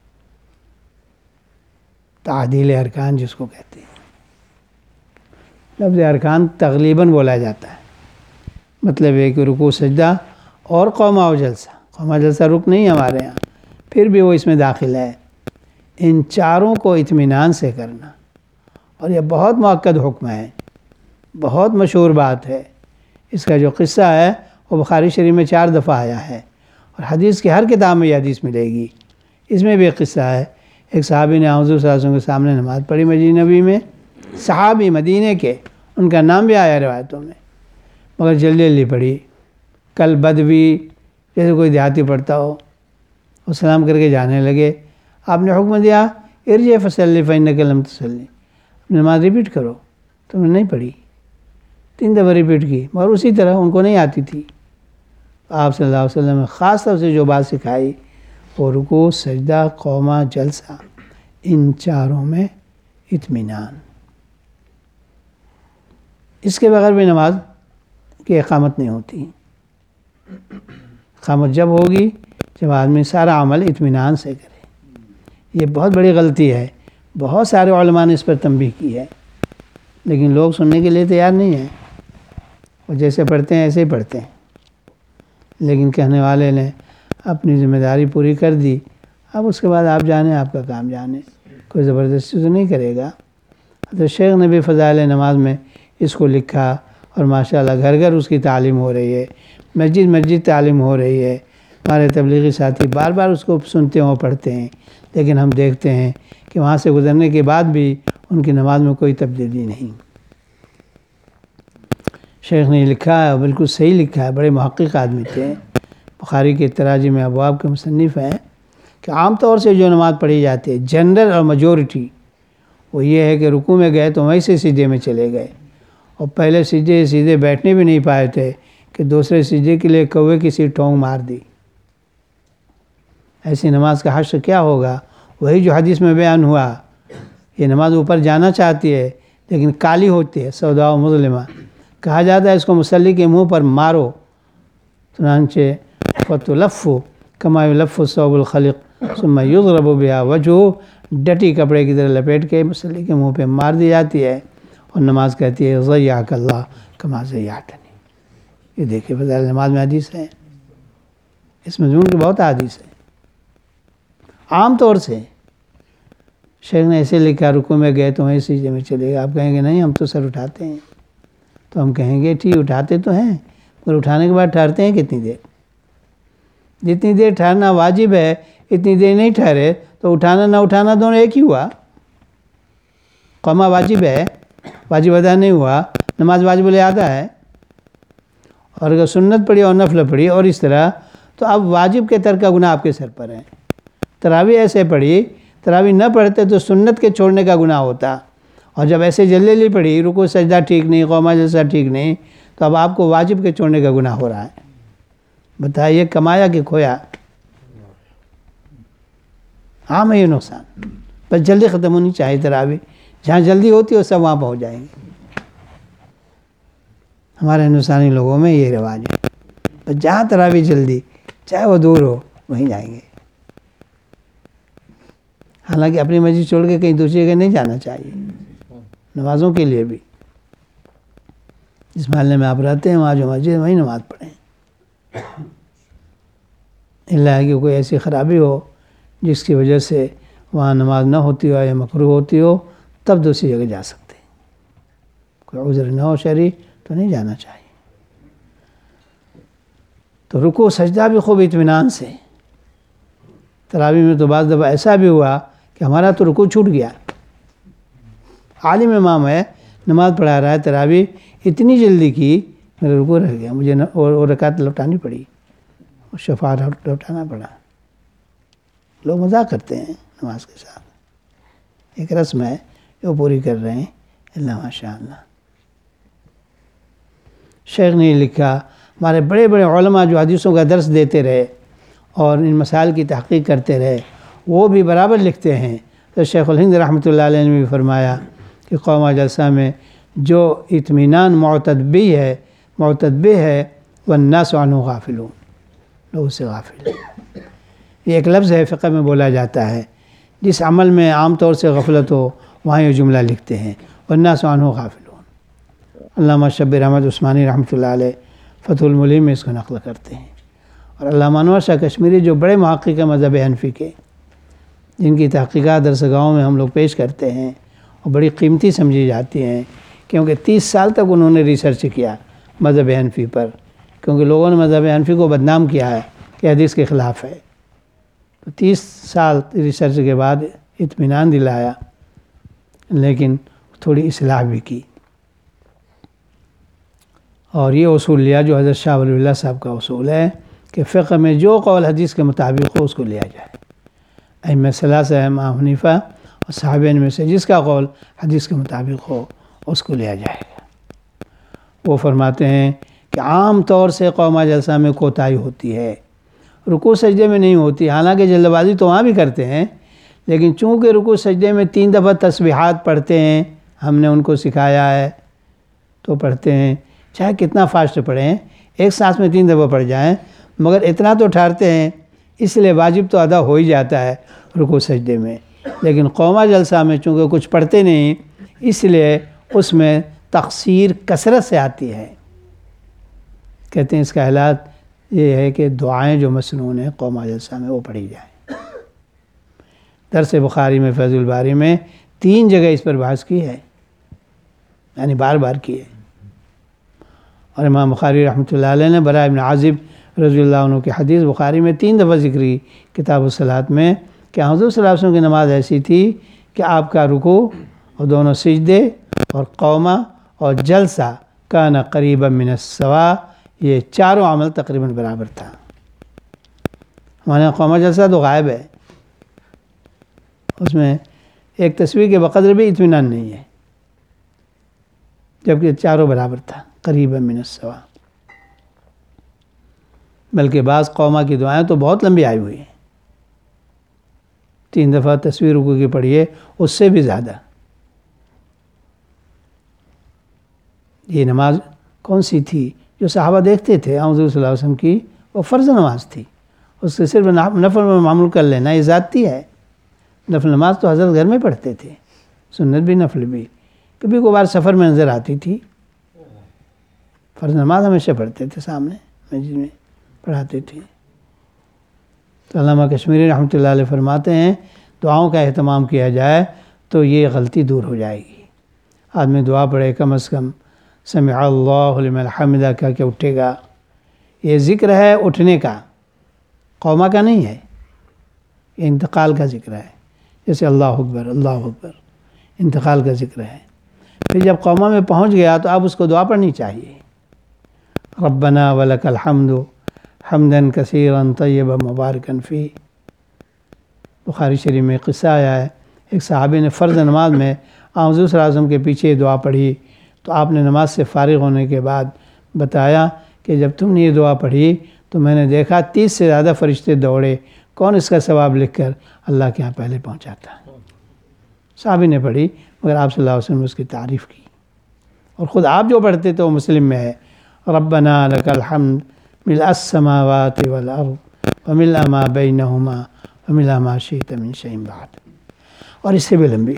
تعدیل ارکان جس کو کہتے ہیں۔ لفظ ارکان تغلیباً بولا جاتا ہے، مطلب ہے کہ رکوع سجدہ اور قومہ و جلسہ، قومہ جلسہ رکن نہیں ہمارے ہاں، پھر بھی وہ اس میں داخل ہے۔ ان چاروں کو اطمینان سے کرنا، اور یہ بہت مؤکد حکم ہے، بہت مشہور بات ہے۔ اس کا جو قصہ ہے وہ بخاری شریف میں 4 دفعہ آیا ہے اور حدیث کی ہر کتاب میں یہ حدیث ملے گی۔ اس میں بھی ایک قصہ ہے، ایک صحابی نے حضور صلی اللہ علیہ وسلم کے سامنے نماز پڑھی مسجد نبوی میں، صحابی مدینے کے، ان کا نام بھی آیا روایتوں میں، مگر جلدی جلدی پڑھی، کل بدوی جیسے کوئی دیہاتی پڑھتا ہو، اور سلام کر کے جانے لگے۔ آپ نے حکم دیا ارجع فصلی فإنک لم تصلی، نماز ریپیٹ کرو، تم نے نہیں پڑھی۔ 3 دفعہ ریپیٹ کی، مگر اسی طرح ان کو نہیں آتی تھی۔ آپ صلی اللہ علیہ وسلم نے خاص طور سے جو بات سکھائی وہ رکوع، سجدہ، قومہ، جلسہ، ان چاروں میں اطمینان۔ اس کے بغیر بھی نماز کی اقامت نہیں ہوتی۔ اقامت جب ہوگی جب آدمی سارا عمل اطمینان سے کرے۔ یہ بہت بڑی غلطی ہے، بہت سارے علماء نے اس پر تنبیہ کی ہے، لیکن لوگ سننے کے لیے تیار نہیں ہیں، وہ جیسے پڑھتے ہیں ایسے ہی پڑھتے ہیں۔ لیکن کہنے والے نے اپنی ذمہ داری پوری کر دی، اب اس کے بعد آپ جانیں، آپ کا کام جانیں، کوئی زبردستی تو نہیں کرے گا۔ حضرت شیخ نے بھی فضائل نماز میں اس کو لکھا اور ماشاءاللہ گھر گھر اس کی تعلیم ہو رہی ہے، مسجد مسجد تعلیم ہو رہی ہے۔ ہمارے تبلیغی ساتھی بار بار اس کو سنتے ہیں اور پڑھتے ہیں، لیکن ہم دیکھتے ہیں کہ وہاں سے گزرنے کے بعد بھی ان کی نماز میں کوئی تبدیلی نہیں۔ شیخ نے لکھا ہے، بالکل صحیح لکھا ہے، بڑے محقق آدمی تھے، بخاری کے تراجم ابواب کے مصنف ہیں، کہ عام طور سے جو نماز پڑھی جاتی ہے جنرل اور میجورٹی وہ یہ ہے کہ رکوع میں گئے تو وہیں سے سجدے میں چلے گئے، اور پہلے سیدھے بیٹھنے بھی نہیں پائے تھے کہ دوسرے سجدے کے لیے کوے کی سی ٹونگ مار دی۔ ایسی نماز کا حشر کیا ہوگا؟ وہی جو حدیث میں بیان ہوا، یہ نماز اوپر جانا چاہتی ہے لیکن کالی ہوتی ہے، سوداء و مظلمہ، کہا جاتا ہے اس کو مصلی کے منہ پر مارو، چنانچہ فَتُلَفُّ كَمَا يُلَفُّ الثَّوْبُ الْخَلِقُ ثُمَّ يُضْرَبُ بِهَا وَجْهُهُ، ڈٹی کپڑے کی طرح لپیٹ کے مصلی کے منہ پہ مار دی جاتی ہے، اور نماز کہتی ہے ضَيَّعَكَ اللَّهُ كَمَا ضَيَّعْتَنِي۔ یہ دیکھیں فضائل نماز میں حدیث ہے، اس مضمون کی بہت حدیث ہے۔ عام طور سے شیخ نے ایسے لکھا رکوع میں گئے تو وہیں سجدے میں چلے گئے. آپ کہیں گے نہیں ہم تو سر اٹھاتے ہیں. تو ہم کہیں گے ٹھیک اٹھاتے تو ہیں پر اٹھانے کے بعد ٹھہرتے ہیں کتنی دیر؟ جتنی دیر ٹھہرنا واجب ہے اتنی دیر نہیں ٹھہرے تو اٹھانا نہ اٹھانا دونوں ایک ہی ہوا. قوما واجب ہے، واجب ادا نہیں ہوا. نماز واجب الادا ہے، اور اگر سنت پڑھی اور نفل پڑھی اور اس طرح تو اب واجب کے ترک کا گناہ آپ کے سر پر ہے. تراویح ایسے پڑھی، تراویح نہ پڑھتے تو سنت کے چھوڑنے کا گناہ ہوتا، اور جب ایسے جلدی پڑھی، رکوع سجدہ ٹھیک نہیں، قوما جلسہ ٹھیک نہیں، تو اب آپ کو واجب کے چھوڑنے کا گناہ ہو رہا ہے. بتائیے کمایا کہ کھویا؟ عام ہے یہ نقصان. بس جلدی ختم ہونی چاہیے تراویح، جہاں جلدی ہوتی ہے سب وہاں پہنچ جائیں گے. ہمارے ہندوستانی لوگوں میں یہ رواج ہے، بس جہاں تراویح جلدی چاہے وہ دور ہو وہیں جائیں گے. حالانکہ اپنی مسجد چھوڑ کے کہیں دوسری جگہ نہیں جانا چاہیے نمازوں کے لیے بھی. جس محلے میں آپ رہتے ہیں وہاں جو مسجد ہے وہیں نماز پڑھیں. اللہ ہے کہ کوئی ایسی خرابی ہو جس کی وجہ سے وہاں نماز نہ ہوتی ہو یا مکروہ ہوتی ہو تب دوسری جگہ جا سکتے ہیں. کوئی عذر نہ ہو شرعی تو نہیں جانا چاہیے. تو رکوع سجدہ بھی خوب اطمینان سے. تراویح میں تو بعض دفعہ ایسا بھی ہوا کہ ہمارا تو رکوع چھوٹ گیا. عالم امام ہے، نماز پڑھا رہا ہے، تراویح اتنی جلدی کی میرا رکوع رہ گیا، مجھے اور رکعت لوٹانی پڑی، شفاعت لوٹانا پڑا. لوگ مذاق کرتے ہیں نماز کے ساتھ. ایک رسم ہے وہ پوری کر رہے ہیں. اللہ ماشاء اللہ. شیخ نے لکھا ہمارے بڑے بڑے علماء جو حدیثوں کا درس دیتے رہے اور ان مسائل کی تحقیق کرتے رہے وہ بھی برابر لکھتے ہیں. تو شیخ الہند رحمۃ اللہ علیہ نے بھی فرمایا کہ قوما جلسہ میں جو اطمینان معتدبی ہے والناس عنہ غافلون، لوگ اس سے غافل ہیں. یہ ایک لفظ ہے فقہ میں بولا جاتا ہے. جس عمل میں عام طور سے غفلت ہو وہاں یہ جملہ لکھتے ہیں والناس عنہ غافلون. علامہ شبیر احمد عثمانی رحمۃ اللہ علیہ فتح الملیم میں اس کو نقل کرتے ہیں. اور علامہ انور شاہ کشمیری جو بڑے محقق ہیں مذہب حنفی کے، جن کی تحقیقات درسگاہوں میں ہم لوگ پیش کرتے ہیں اور بڑی قیمتی سمجھی جاتی ہیں کیونکہ 30 سال تک انہوں نے ریسرچ کیا مذہب حنفی پر، کیونکہ لوگوں نے مذہب حنفی کو بدنام کیا ہے کہ حدیث کے خلاف ہے. تو 30 سال ریسرچ کے بعد اطمینان دلایا، لیکن تھوڑی اصلاح بھی کی اور یہ اصول لیا جو حضرت شاہ ولی اللہ صاحب کا اصول ہے کہ فقہ میں جو قول حدیث کے مطابق ہو اس کو لیا جائے. ائمہ ثلاثہ امام حنیفہ اور صحابین میں سے جس کا قول حدیث کے مطابق ہو اس کو لیا جائے گا. وہ فرماتے ہیں کہ عام طور سے قوما جلسہ میں کوتاہی ہوتی ہے، رکوع سجدے میں نہیں ہوتی. حالانکہ جلد بازی تو وہاں بھی کرتے ہیں، لیکن چونکہ رکوع سجدے میں 3 دفعہ تسبیحات پڑھتے ہیں، ہم نے ان کو سکھایا ہے تو پڑھتے ہیں. چاہے کتنا فاسٹ پڑھیں، ایک سانس میں 3 دفعہ پڑھ جائیں، مگر اتنا تو ٹھہرتے ہیں. اس لیے واجب تو ادا ہو ہی جاتا ہے رکوع سجدے میں. لیکن قوما جلسہ میں چونکہ کچھ پڑھتے نہیں، اس لیے اس میں تقصیر کثرت سے آتی ہے. کہتے ہیں اس کا علاج یہ ہے کہ دعائیں جو مسنون ہیں قوما جلسہ میں وہ پڑھی جائیں. درس بخاری میں فیض الباری میں 3 جگہ اس پر بحث کی ہے، یعنی بار بار کی ہے. اور امام بخاری رحمۃ اللہ علیہ نے براء ابن عازب رضی اللہ عنہ کی حدیث بخاری میں 3 دفعہ ذکری کتاب الصلاۃ میں کہ حضور صلی اللہ علیہ وسلم کی نماز ایسی تھی کہ آپ کا رکوع اور دونوں سجدے اور قوما اور جلسہ کان قریبا من السوا، یہ چاروں عمل تقریباً برابر تھا. ہمارے یہاں قوما جلسہ تو غائب ہے، اس میں ایک تصویر کے بقدر بھی اطمینان نہیں ہے، جبکہ چاروں برابر تھا قریبا من السوا. بلکہ بعض قوما کی دعائیں تو بہت لمبی آئی ہوئی ہیں، 3 دفعہ تصویر رکوع کی پڑھیے اس سے بھی زیادہ. یہ نماز کون سی تھی جو صحابہ دیکھتے تھے حضور صلی اللہ علیہ وسلم کی؟ وہ فرض نماز تھی. اس سے صرف نفل میں معمول کر لینا یہ زیادتی ہے. نفل نماز تو حضرت گھر میں پڑھتے تھے، سنت بھی نفل بھی. کبھی کبھار سفر میں نظر آتی تھی، فرض نماز ہمیشہ پڑھتے تھے، سامنے مسجد میں پڑھاتے تھے. تو علامہ کشمیری رحمۃ اللہ علیہ فرماتے ہیں دعاؤں کا اہتمام کیا جائے تو یہ غلطی دور ہو جائے گی. آدمی دعا پڑھے کم از کم سمع اللہ لمن حمدہ کہہ کے اٹھے گا. یہ ذکر ہے اٹھنے کا، قوما کا نہیں ہے، یہ انتقال کا ذکر ہے. جیسے اللہ اکبر اللہ اکبر انتقال کا ذکر ہے. پھر جب قوما میں پہنچ گیا تو اب اس کو دعا پڑھنی چاہیے. ربنا ولک الحمد حمدا کثیرا طیبا مبارکا فی. بخاری شریف میں قصہ آیا ہے، ایک صحابی نے فرض نماز میں حضور صلی اللہ علیہ وسلم کے پیچھے دعا پڑھی تو آپ نے نماز سے فارغ ہونے کے بعد بتایا کہ جب تم نے یہ دعا پڑھی تو میں نے دیکھا 30 سے زیادہ فرشتے دوڑے، کون اس کا ثواب لکھ کر اللہ کے ہاں پہلے پہنچاتا. صحابی نے پڑھی مگر آپ صلی اللہ علیہ وسلم نے اس کی تعریف کی. اور خود آپ جو پڑھتے تھے وہ مسلم میں ہے، ربنا لک الحمد ملء السماوات والارض وملء ما بینہما وملء ما شئت من شیء بعد. اور اس سے بھی لمبی.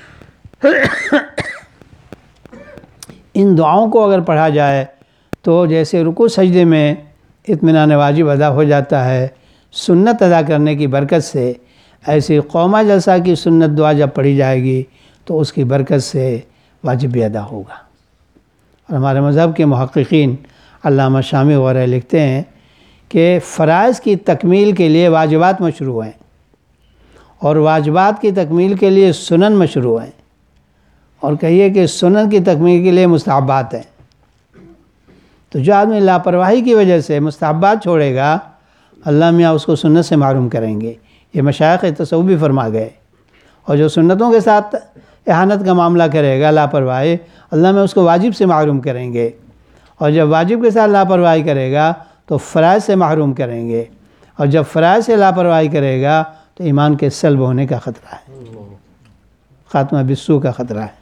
ان دعاؤں کو اگر پڑھا جائے تو جیسے رکوع سجدے میں اطمینان واجب ادا ہو جاتا ہے سنت ادا کرنے کی برکت سے، ایسی قوما جلسہ کی سنت دعا جب پڑھی جائے گی تو اس کی برکت سے واجب بھی ادا ہوگا. اور ہمارے مذہب کے محققین علامہ شامی وغیرہ لکھتے ہیں کہ فرائض کی تکمیل کے لیے واجبات مشروع ہیں اور واجبات کی تکمیل کے لیے سنن مشروع ہیں، اور کہیے کہ سنن کی تکمیل کے لیے مستحبات ہیں. تو جو آدمی لاپرواہی کی وجہ سے مستحبات چھوڑے گا اللہ میاں اس کو سنت سے محروم کریں گے. یہ مشائخ تصوف بھی فرما گئے. اور جو سنتوں کے ساتھ احانت کا معاملہ کرے گا لاپرواہی، اللہ میں اس کو واجب سے محروم کریں گے. اور جب واجب کے ساتھ لاپرواہی کرے گا تو فرائض سے محروم کریں گے. اور جب فرائض سے لاپرواہی کرے گا تو ایمان کے سلب ہونے کا خطرہ ہے، خاتمہ بالسوء کا خطرہ ہے.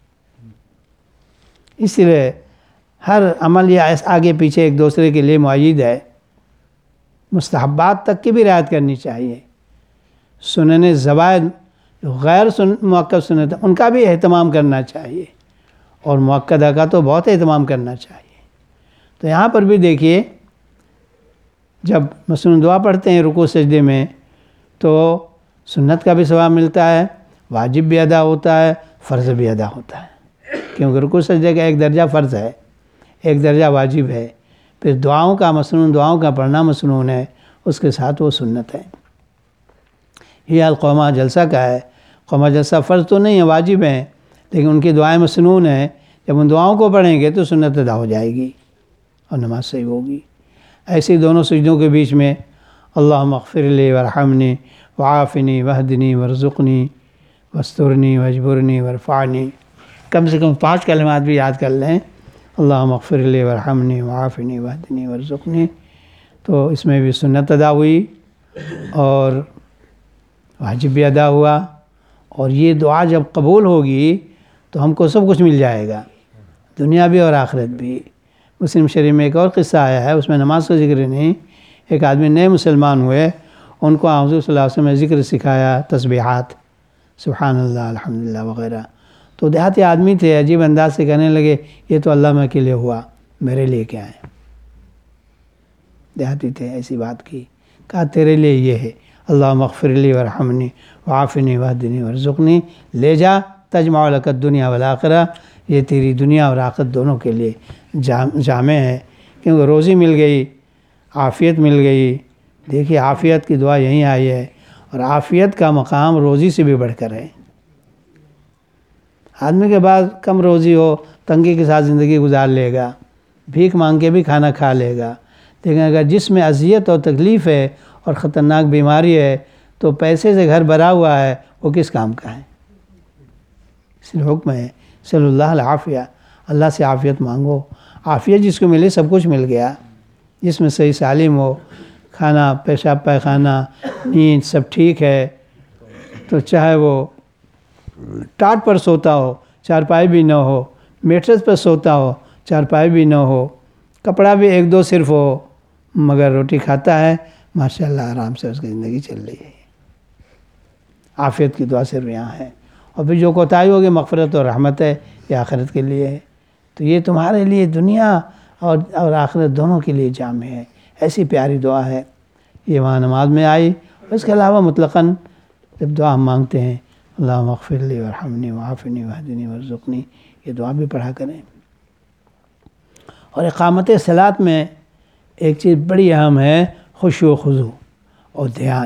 اس لیے ہر عمل یا آگے پیچھے ایک دوسرے کے لیے معید ہے. مستحبات تک کی بھی رعایت کرنی چاہیے. سنن زوائد غیر مؤکد سنت ان کا بھی اہتمام کرنا چاہیے، اور مؤکدہ کا تو بہت اہتمام کرنا چاہیے. تو یہاں پر بھی دیکھیے جب مسنون دعا پڑھتے ہیں رکوع سجدے میں تو سنت کا بھی ثواب ملتا ہے، واجب بھی ادا ہوتا ہے، فرض بھی ادا ہوتا ہے. کیونکہ رکوع سجدے کا ایک درجہ فرض ہے، ایک درجہ واجب ہے. پھر دعاؤں کا مسنون دعاؤں کا پڑھنا مسنون ہے، اس کے ساتھ وہ سنت ہے. یہ حال قوما جلسہ کا ہے. قوما جلسہ فرض تو نہیں ہے، واجب ہیں، لیکن ان کی دعائیں مسنون ہیں. جب ان دعاؤں کو پڑھیں گے تو سنت ادا ہو جائے گی اور نماز صحیح ہوگی. ایسے دونوں سجدوں کے بیچ میں اللہم اغفر لی ورحمنی وعافنی وہدنی ورزقنی واسترنی واجبرنی وارفعنی، کم سے کم 5 کلمات بھی یاد کر لیں. اللہم اغفر لی ورحمنی وعافنی وہدنی ورزقنی. تو اس میں بھی سنت ادا ہوئی اور واجب بھی ادا ہوا. اور یہ دعا جب قبول ہوگی تو ہم کو سب کچھ مل جائے گا، دنیا بھی اور آخرت بھی. مسلم شریف میں ایک اور قصہ آیا ہے، اس میں نماز کا ذکر نہیں. ایک آدمی نئے مسلمان ہوئے، ان کو حضور صلی اللہ علیہ وسلم نے ذکر سکھایا، تسبیحات سبحان اللہ الحمدللہ وغیرہ. تو دیہاتی آدمی تھے، عجیب انداز سے کہنے لگے یہ تو علامہ کے لیے ہوا، میرے لیے کیا ہے؟ دیہاتی تھے، ایسی بات کی. کہا تیرے لیے یہ ہے، اللہم اغفر لی ورحمنی وعافنی وہدنی ورزقنی، لے جا تجمع لک الدنیا والآخرہ. یہ تیری دنیا اور آخرت دونوں کے لیے جامع ہے، کیونکہ روزی مل گئی، عافیت مل گئی. دیکھیے عافیت کی دعا یہیں آئی ہے، اور عافیت کا مقام روزی سے بھی بڑھ کر ہے. آدمی کے بعد کم روزی ہو، تنگی کے ساتھ زندگی گزار لے گا، بھیک مانگ کے بھی کھانا کھا لے گا. لیکن اگر جس میں اذیت اور تکلیف ہے اور خطرناک بیماری ہے تو پیسے سے گھر بھرا ہوا ہے، وہ کس کام کا ہے؟ اس لیے حکم ہے صلی اللہ العافیہ، اللہ سے عافیت مانگو. عافیت جس کو ملے سب کچھ مل گیا. جس میں صحیح سالم ہو، کھانا پیشاب پائخانہ نیند سب ٹھیک ہے، تو چاہے وہ ٹاٹ پر سوتا ہو، چارپائی بھی نہ ہو، میٹرس پر سوتا ہو، چارپائی بھی نہ ہو، کپڑا بھی 1-2 صرف ہو، مگر روٹی کھاتا ہے، ماشاءاللہ آرام سے اس کی زندگی چل رہی ہے. عافیت کی دعا صرف یہاں ہے. اور پھر جو کوتاہی ہوگی مغفرت اور رحمت ہے، یہ آخرت کے لیے ہے. تو یہ تمہارے لیے دنیا اور آخرت دونوں کے لیے جامع ہے. ایسی پیاری دعا ہے یہ وہاں نماز میں آئی. اس کے علاوہ مطلقاً جب دعا ہم مانگتے ہیں اللہم اغفر لی وارحمنی وعافنی واہدنی وارزقنی، یہ دعا بھی پڑھا کریں. اور اقامت صلاۃ میں ایک چیز بڑی اہم ہے، خشوع و خضوع اور دھیان.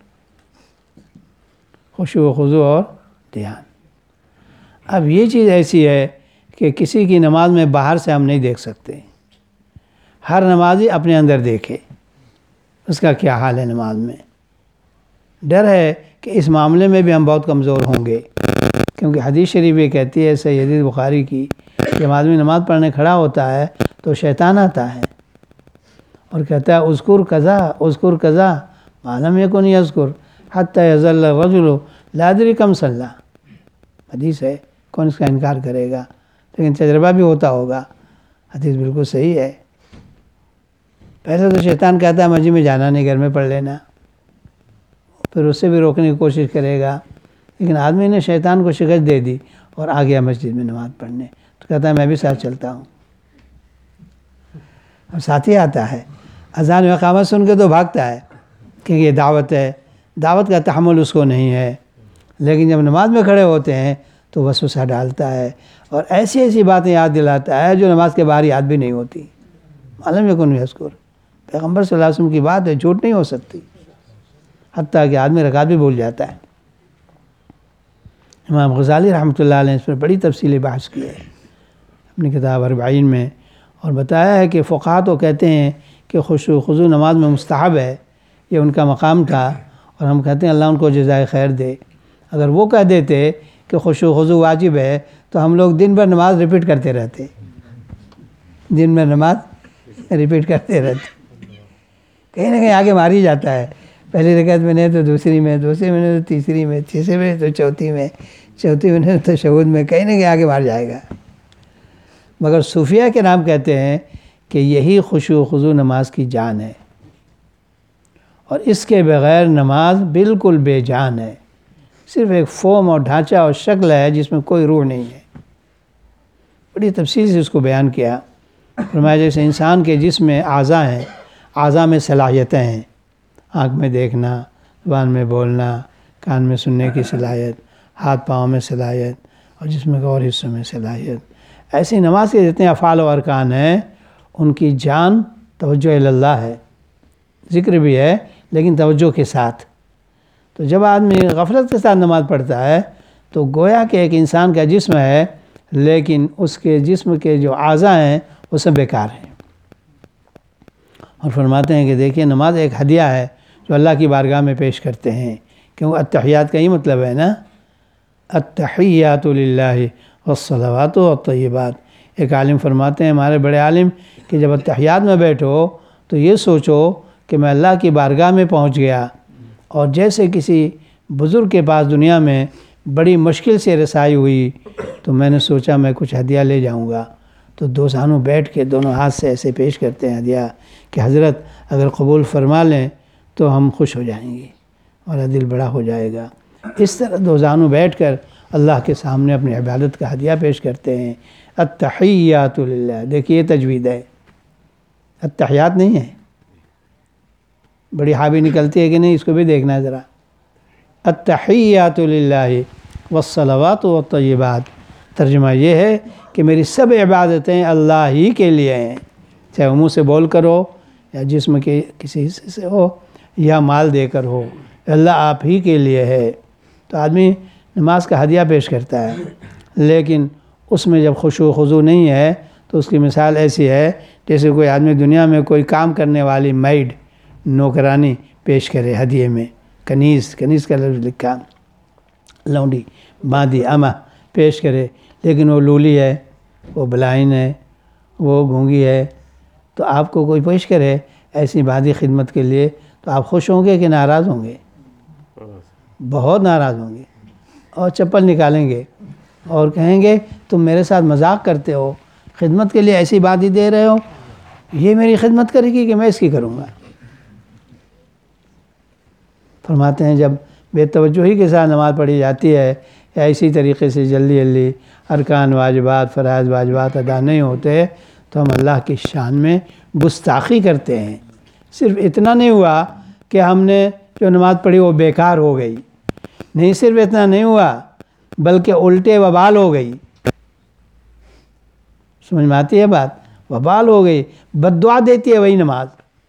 خشوع و خضوع اور دھیان. اب یہ چیز ایسی ہے کہ کسی کی نماز میں باہر سے ہم نہیں دیکھ سکتے. ہر نمازی اپنے اندر دیکھے اس کا کیا حال ہے نماز میں. ڈر ہے کہ اس معاملے میں بھی ہم بہت کمزور ہوں گے، کیونکہ حدیث شریف یہ کہتی ہے سید بخاری کی، جب آدمی نماز پڑھنے کھڑا ہوتا ہے تو شیطان آتا ہے اور کہتا ہے اذکر کذا اذکر کذا ما لم یکن یذکر حتی یظل الرجل لا یدری کم صلی. حدیث ہے، کون اس کا انکار کرے گا؟ لیکن تجربہ بھی ہوتا ہوگا. حدیث بالکل صحیح ہے. پہلے تو شیطان کہتا ہے مسجد میں جانا نہیں، گھر میں پڑھ لینا، پھر اس سے بھی روکنے کی کوشش کرے گا. لیکن آدمی نے شیطان کو شکست دے دی اور آ گیا مسجد میں نماز پڑھنے، تو کہتا ہے میں بھی ساتھ چلتا ہوں. اور ساتھی آتا ہے، اذان و اقامت سن کے تو بھاگتا ہے کہ یہ دعوت ہے، دعوت کا تحمل اس کو نہیں ہے. لیکن جب نماز میں کھڑے ہوتے ہیں تو وسوسہ ڈالتا ہے اور ایسی ایسی باتیں یاد دلاتا ہے جو نماز کے باہر یاد بھی نہیں ہوتی. معلوم یکن یذکر، پیغمبر صلی اللہ علیہ وسلم کی بات ہے، جھوٹ نہیں ہو سکتی. حتیٰ کہ آدمی رکعت بھی بھول جاتا ہے. امام غزالی رحمۃ اللہ علیہ نے اس پر بڑی تفصیلی بحث کی ہے اپنی کتاب اربعین میں، اور بتایا ہے کہ فقہا تو کہتے ہیں کہ خشوع و خضوع نماز میں مستحب ہے، یہ ان کا مقام تھا، اور ہم کہتے ہیں اللہ ان کو جزائے خیر دے. اگر وہ کہہ دیتے کہ خشوع و خضوع واجب ہے تو ہم لوگ دن بھر نماز ریپیٹ کرتے رہتے، دن بھر نماز ریپیٹ کرتے رہتے. کہیں نہ کہیں آگے مار ہی جاتا ہے. پہلی رکعت میں نہیں تو دوسری میں، دوسری میں نہیں تو تیسری میں، تیسری میں تو چوتھی میں، چوتھی میں نہیں تو تشہد میں، کہیں نہ کہیں آگے مار جائے گا. مگر صوفیہ کے نام کہتے ہیں کہ یہی خشوع و خضوع نماز کی جان ہے، اور اس کے بغیر نماز بالکل بے جان ہے. صرف ایک فارم اور ڈھانچہ اور شکل ہے جس میں کوئی روح نہیں ہے. بڑی تفصیل سے اس کو بیان کیا. فرمایا جیسے انسان کے جسم میں اعضاء ہیں، اعضاء میں صلاحیتیں ہیں، آنکھ میں دیکھنا، زبان میں بولنا، کان میں سننے کی صلاحیت، ہاتھ پاؤں میں صلاحیت، اور جسم کے اور حصوں میں صلاحیت. ایسی نماز کے جتنے افعال و ارکان ہیں ان کی جان توجہ اللہ ہے. ذکر بھی ہے لیکن توجہ کے ساتھ. تو جب آدمی غفلت کے ساتھ نماز پڑھتا ہے تو گویا کہ ایک انسان کا جسم ہے لیکن اس کے جسم کے جو اعضاء ہیں وہ سب بیکار ہیں. اور فرماتے ہیں کہ دیکھیے نماز ایک ہدیہ ہے جو اللہ کی بارگاہ میں پیش کرتے ہیں، کیونکہ التحیات کا ہی مطلب ہے نا، التحیات للہ والصلوات والطیبات. ایک عالم فرماتے ہیں، ہمارے بڑے عالم، کہ جب التحیات میں بیٹھو تو یہ سوچو کہ میں اللہ کی بارگاہ میں پہنچ گیا، اور جیسے کسی بزرگ کے پاس دنیا میں بڑی مشکل سے رسائی ہوئی تو میں نے سوچا میں کچھ ہدیہ لے جاؤں گا، تو دو زانوں بیٹھ کے دونوں ہاتھ سے ایسے پیش کرتے ہیں ہدیہ کہ حضرت اگر قبول فرما لیں تو ہم خوش ہو جائیں گے، ہمارا دل بڑا ہو جائے گا. اس طرح دو زانوں بیٹھ کر اللہ کے سامنے اپنی عبادت کا ہدیہ پیش کرتے ہیں. التحیات للہ، دیکھیے یہ تجوید ہے، التحیات نہیں ہے. بڑی حاوی نکلتی ہے کہ نہیں، اس کو بھی دیکھنا ہے ذرا. التحیات للہ والصلوات والطیبات، ترجمہ یہ ہے کہ میری سب عبادتیں اللہ ہی کے لیے ہیں، چاہے وہ منہ سے بول کر ہو یا جسم کے کسی حصے سے ہو یا مال دے کر ہو، اللہ آپ ہی کے لیے ہے. تو آدمی نماز کا ہدیہ پیش کرتا ہے، لیکن اس میں جب خشوع و خضوع نہیں ہے تو اس کی مثال ایسی ہے جیسے کوئی آدمی دنیا میں کوئی کام کرنے والی میڈ، نوکرانی پیش کرے ہدیے میں. کنیز کا لفظ لکھا، لونڈی، باندی، امہ پیش کرے، لیکن وہ لولی ہے، وہ بلائن ہے، وہ گونگی ہے. تو آپ کو کوئی پیش کرے ایسی باندی خدمت کے لیے تو آپ خوش ہوں گے کہ ناراض ہوں گے؟ بہت ناراض ہوں گے اور چپل نکالیں گے اور کہیں گے تم میرے ساتھ مذاق کرتے ہو، خدمت کے لیے ایسی باندی دے رہے ہو، یہ میری خدمت کرے گی کہ میں اس کی کروں گا. فرماتے ہیں جب بے توجہی کے ساتھ نماز پڑھی جاتی ہے یا اسی طریقے سے جلدی ارکان واجبات فرائض واجبات ادا نہیں ہوتے تو ہم اللہ کی شان میں گستاخی کرتے ہیں. صرف اتنا نہیں ہوا کہ کہ ہم نے جو نماز پڑھی وہ بیکار ہو گئی. نہیں صرف اتنا نہیں ہوا بلکہ الٹے وبال ہو گئی. سمجھ میں آتی ہے بات؟ وبال ہو گئی، بد دعا دیتی ہے وہی نماز.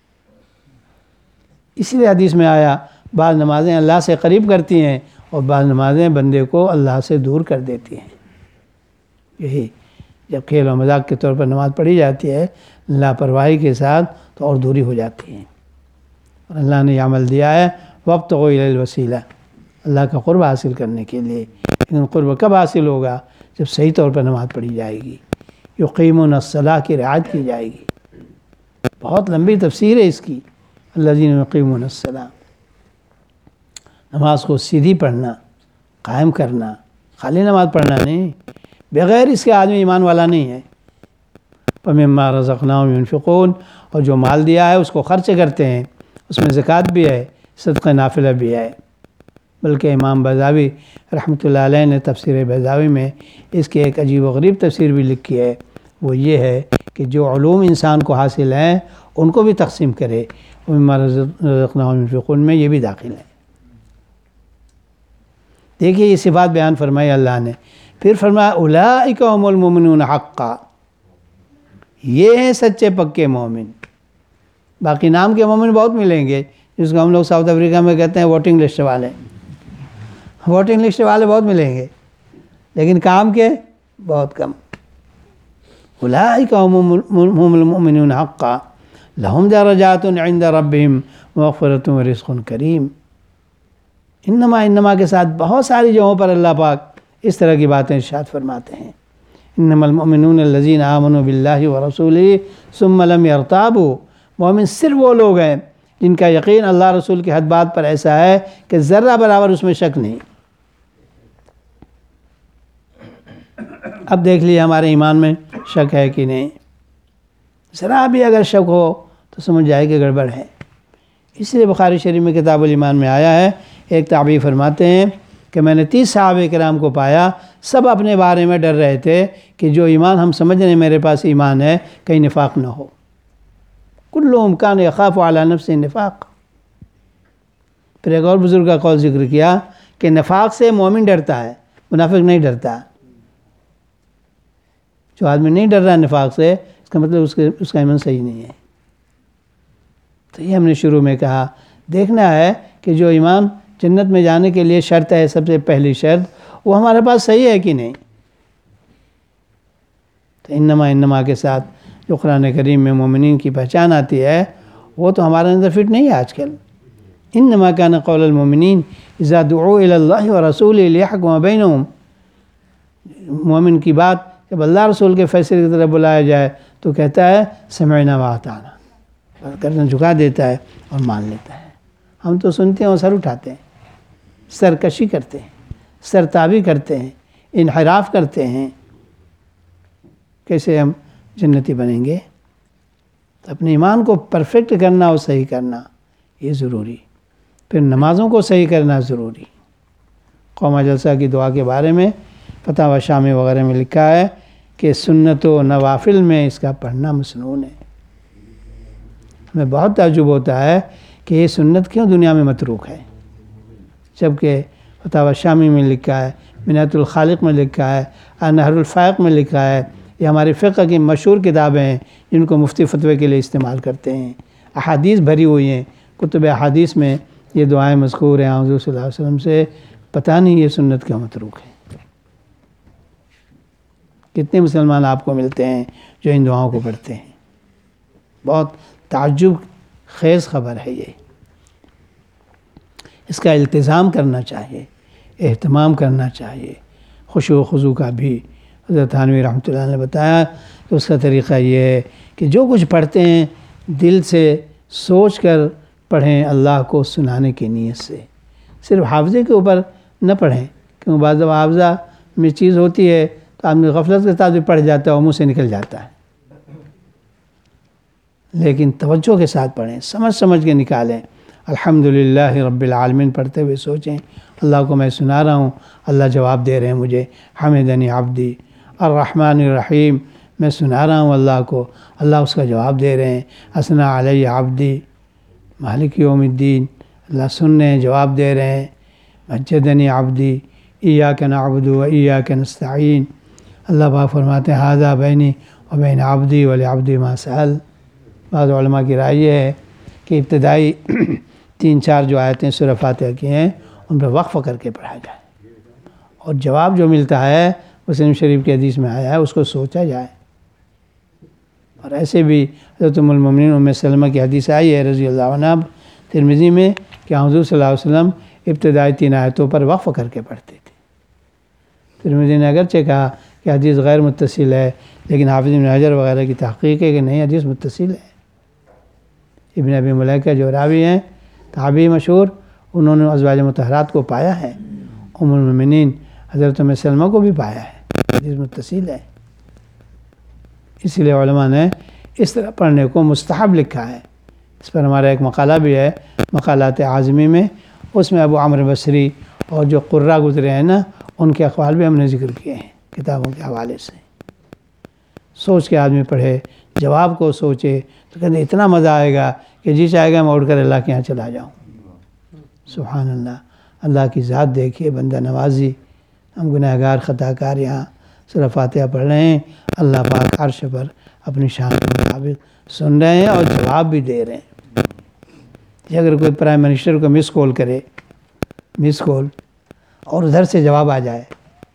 اسی لیے حدیث میں آیا بعض نمازیں اللہ سے قریب کرتی ہیں اور بعض نمازیں بندے کو اللہ سے دور کر دیتی ہیں. یہی جب کھیل و مذاق کے طور پر نماز پڑھی جاتی ہے لاپرواہی کے ساتھ تو اور دوری ہو جاتی ہے. اور اللہ نے یہ عمل دیا ہے وابتغوا الی الوسیلہ، اللہ کا قرب حاصل کرنے کے لیے. لیکن قرب کب حاصل ہوگا؟ جب صحیح طور پر نماز پڑھی جائے گی، یقیمون الصلاۃ کی رعایت کی جائے گی. بہت لمبی تفسیر ہے اس کی. الذین یقیمون الصلاۃ، نماز کو سیدھی پڑھنا، قائم کرنا. خالی نماز پڑھنا نہیں، بغیر اس کے آدمی ایمان والا نہیں ہے. وَمِمَّا رَزَقْنَاهُمْ يُنْفِقُونَ، اور جو مال دیا ہے اس کو خرچ کرتے ہیں، اس میں زکوٰۃ بھی ہے، صدقہ نافلہ بھی ہے. بلکہ امام بیضاوی رحمۃ اللہ علیہ نے تفسیر بیضاوی میں اس کی ایک عجیب و غریب تفسیر بھی لکھی ہے. وہ یہ ہے کہ جو علوم انسان کو حاصل ہیں ان کو بھی تقسیم کرے. وَمِمَّا رَزَقْنَاهُمْ يُنْفِقُونَ میں یہ بھی داخل ہے. دیکھیے یہ صفات بیان فرمائی اللہ نے. پھر فرمایا اولئک هم المؤمنون حقا، یہ ہیں سچے پکے مومن. باقی نام کے مومن بہت ملیں گے، جس کو ہم لوگ ساؤتھ افریقہ میں کہتے ہیں ووٹنگ لسٹ والے. ووٹنگ لسٹ والے بہت ملیں گے لیکن کام کے بہت کم. اولئک هم المؤمنون حقا لهم درجات عند ربهم ومغفرۃ ورزق کریم. انما کے ساتھ بہت ساری جگہوں پر اللہ پاک اس طرح کی باتیں ارشاد فرماتے ہیں. انما المؤمنون الذین آمنوا باللہ ورسولہ ثم لم یرتابوا. مومن صرف وہ لوگ ہیں جن کا یقین اللہ رسول کی حد بات پر ایسا ہے کہ ذرہ برابر اس میں شک نہیں. اب دیکھ لیے ہمارے ایمان میں شک ہے کہ نہیں. ذرا بھی اگر شک ہو تو سمجھ جائے کہ گڑبڑ ہے. اس لیے بخاری شریف میں کتاب الایمان میں آیا ہے، ایک تعبیر فرماتے ہیں کہ میں نے 30 صحابہ کرام کو پایا، سب اپنے بارے میں ڈر رہے تھے کہ جو ایمان ہم سمجھ رہے ہیں میرے پاس ایمان ہے کہیں نفاق نہ ہو. کلہم کان یخاف علی نفسہ النفاق. پھر ایک اور بزرگ کا قول ذکر کیا کہ نفاق سے مومن ڈرتا ہے، منافق نہیں ڈرتا. جو آدمی نہیں ڈر رہا ہے نفاق سے، اس کا مطلب اس کا ایمان صحیح نہیں ہے. تو یہ ہم نے شروع میں کہا، دیکھنا ہے کہ جو ایمان جنت میں جانے کے لیے شرط ہے، سب سے پہلی شرط، وہ ہمارے پاس صحیح ہے کہ نہیں. تو انما کے ساتھ جو قرآن کریم میں مومنین کی پہچان آتی ہے وہ تو ہمارے اندر فٹ نہیں ہے آج کل. انما کان قول المؤمنین اذا دعوا الی اللہ ورسولہ لیحکم بینہم. مومن کی بات جب اللہ رسول کے فیصلے کی طرف بلایا جائے تو کہتا ہے سمعنا واطعنا، گردن جھکا دیتا ہے اور مان لیتا ہے. ہم تو سنتے ہیں اور سر اٹھاتے ہیں، سرکشی کرتے ہیں، سرتابی کرتے ہیں، انحراف کرتے ہیں. کیسے ہم جنتی بنیں گے؟ اپنے ایمان کو پرفیکٹ کرنا اور صحیح کرنا یہ ضروری. پھر نمازوں کو صحیح کرنا ضروری. قومی جلسہ کی دعا کے بارے میں فتاوی شامی وغیرہ میں لکھا ہے کہ سنت و نوافل میں اس کا پڑھنا مسنون ہے. ہمیں بہت تعجب ہوتا ہے کہ یہ سنت کیوں دنیا میں متروک ہے، جبکہ فتاوی شامی میں لکھا ہے، منہاج الخالق میں لکھا ہے، نہر الفائق میں لکھا ہے. یہ ہماری فقہ کی مشہور کتابیں ہیں جن کو مفتی فتوے کے لیے استعمال کرتے ہیں. احادیث بھری ہوئی ہیں کتب احادیث میں، یہ دعائیں مذکور ہیں حضور صلی اللہ علیہ وسلم سے. پتہ نہیں یہ سنت کیوں متروک ہے. کتنے مسلمان آپ کو ملتے ہیں جو ان دعاؤں کو پڑھتے ہیں؟ بہت تعجب خیز خبر ہے یہ. اس کا التزام کرنا چاہیے، اہتمام کرنا چاہیے. خشوع و خضوع کا بھی حضرت تھانوی رحمۃ اللہ نے بتایا کہ اس کا طریقہ یہ ہے کہ جو کچھ پڑھتے ہیں دل سے سوچ کر پڑھیں، اللہ کو سنانے کی نیت سے. صرف حافظے کے اوپر نہ پڑھیں، کیونکہ بعض دفعہ حافظہ میں چیز ہوتی ہے تو آدمی غفلت کے ساتھ بھی پڑھ جاتا ہے اور منہ سے نکل جاتا ہے. لیکن توجہ کے ساتھ پڑھیں، سمجھ کے نکالیں. الحمدللہ رب العالمین پڑھتے ہوئے سوچیں اللہ کو میں سنا رہا ہوں، اللہ جواب دے رہے ہیں مجھے. حمدنی عبدی الرحمن الرحیم، میں سنا رہا ہوں اللہ کو، اللہ اس کا جواب دے رہے ہیں. اثنا علی عبدی مالک یوم الدین، اللہ سن رہے ہیں، جواب دے رہے ہیں. مجدنی عبدی ایاک نعبد و ایاک نستعین. اللہ پاک فرماتے ہیں ھذا بینی و بین عبدی ولعبدی ما سأل. بعض علماء کی رائے یہ ہے کہ ابتدائی 3-4 جو آیتیں سورہ فاتحہ کی ہیں ان پہ وقف کر کے پڑھا جائے، اور جواب جو ملتا ہے مسلم شریف کی حدیث میں آیا ہے اس کو سوچا جائے. اور ایسے بھی حضرت ام المؤمنین ام سلمہ کی حدیث آئی ہے رضی اللہ عنہ ترمذی میں کہ حضور صلی اللہ علیہ وسلم ابتدائی 3 آیتوں پر وقف کر کے پڑھتے تھے. ترمذی نے اگرچہ کہا کہ حدیث غیر متصل ہے، لیکن حافظ ابن حجر وغیرہ کی تحقیق ہے کہ نہیں، حدیث متصل ہے. ابن ابی ملیکہ جو راوی ہیں تابعی مشہور، انہوں نے ازواج مطہرات کو پایا ہے، ام المؤمنین حضرت ام سلمہ کو بھی پایا ہے، حدیث متصل ہے. اس لیے علماء نے اس طرح پڑھنے کو مستحب لکھا ہے. اس پر ہمارا ایک مقالہ بھی ہے مقالات اعظمی میں، اس میں ابو عمرو بصری اور جو قراء گزرے ہیں نا ان کے اقوال بھی ہم نے ذکر کیے ہیں کتابوں کے حوالے سے. سوچ کے آدمی پڑھے، جواب کو سوچے تو کہتے اتنا مزہ آئے گا کہ جی چاہے گا میں اٹھ کر اللہ کے یہاں چلا جاؤں. سبحان اللہ. اللہ کی ذات دیکھیے، بندہ نوازی. ہم گناہ گار خطا کار یہاں سورہ فاتحہ پڑھ رہے ہیں، اللہ پاک عرش پر اپنی شان کے مطابق سن رہے ہیں اور جواب بھی دے رہے ہیں. کہ اگر کوئی پرائم منسٹر کو مس کال کرے، مس کال، اور ادھر سے جواب آ جائے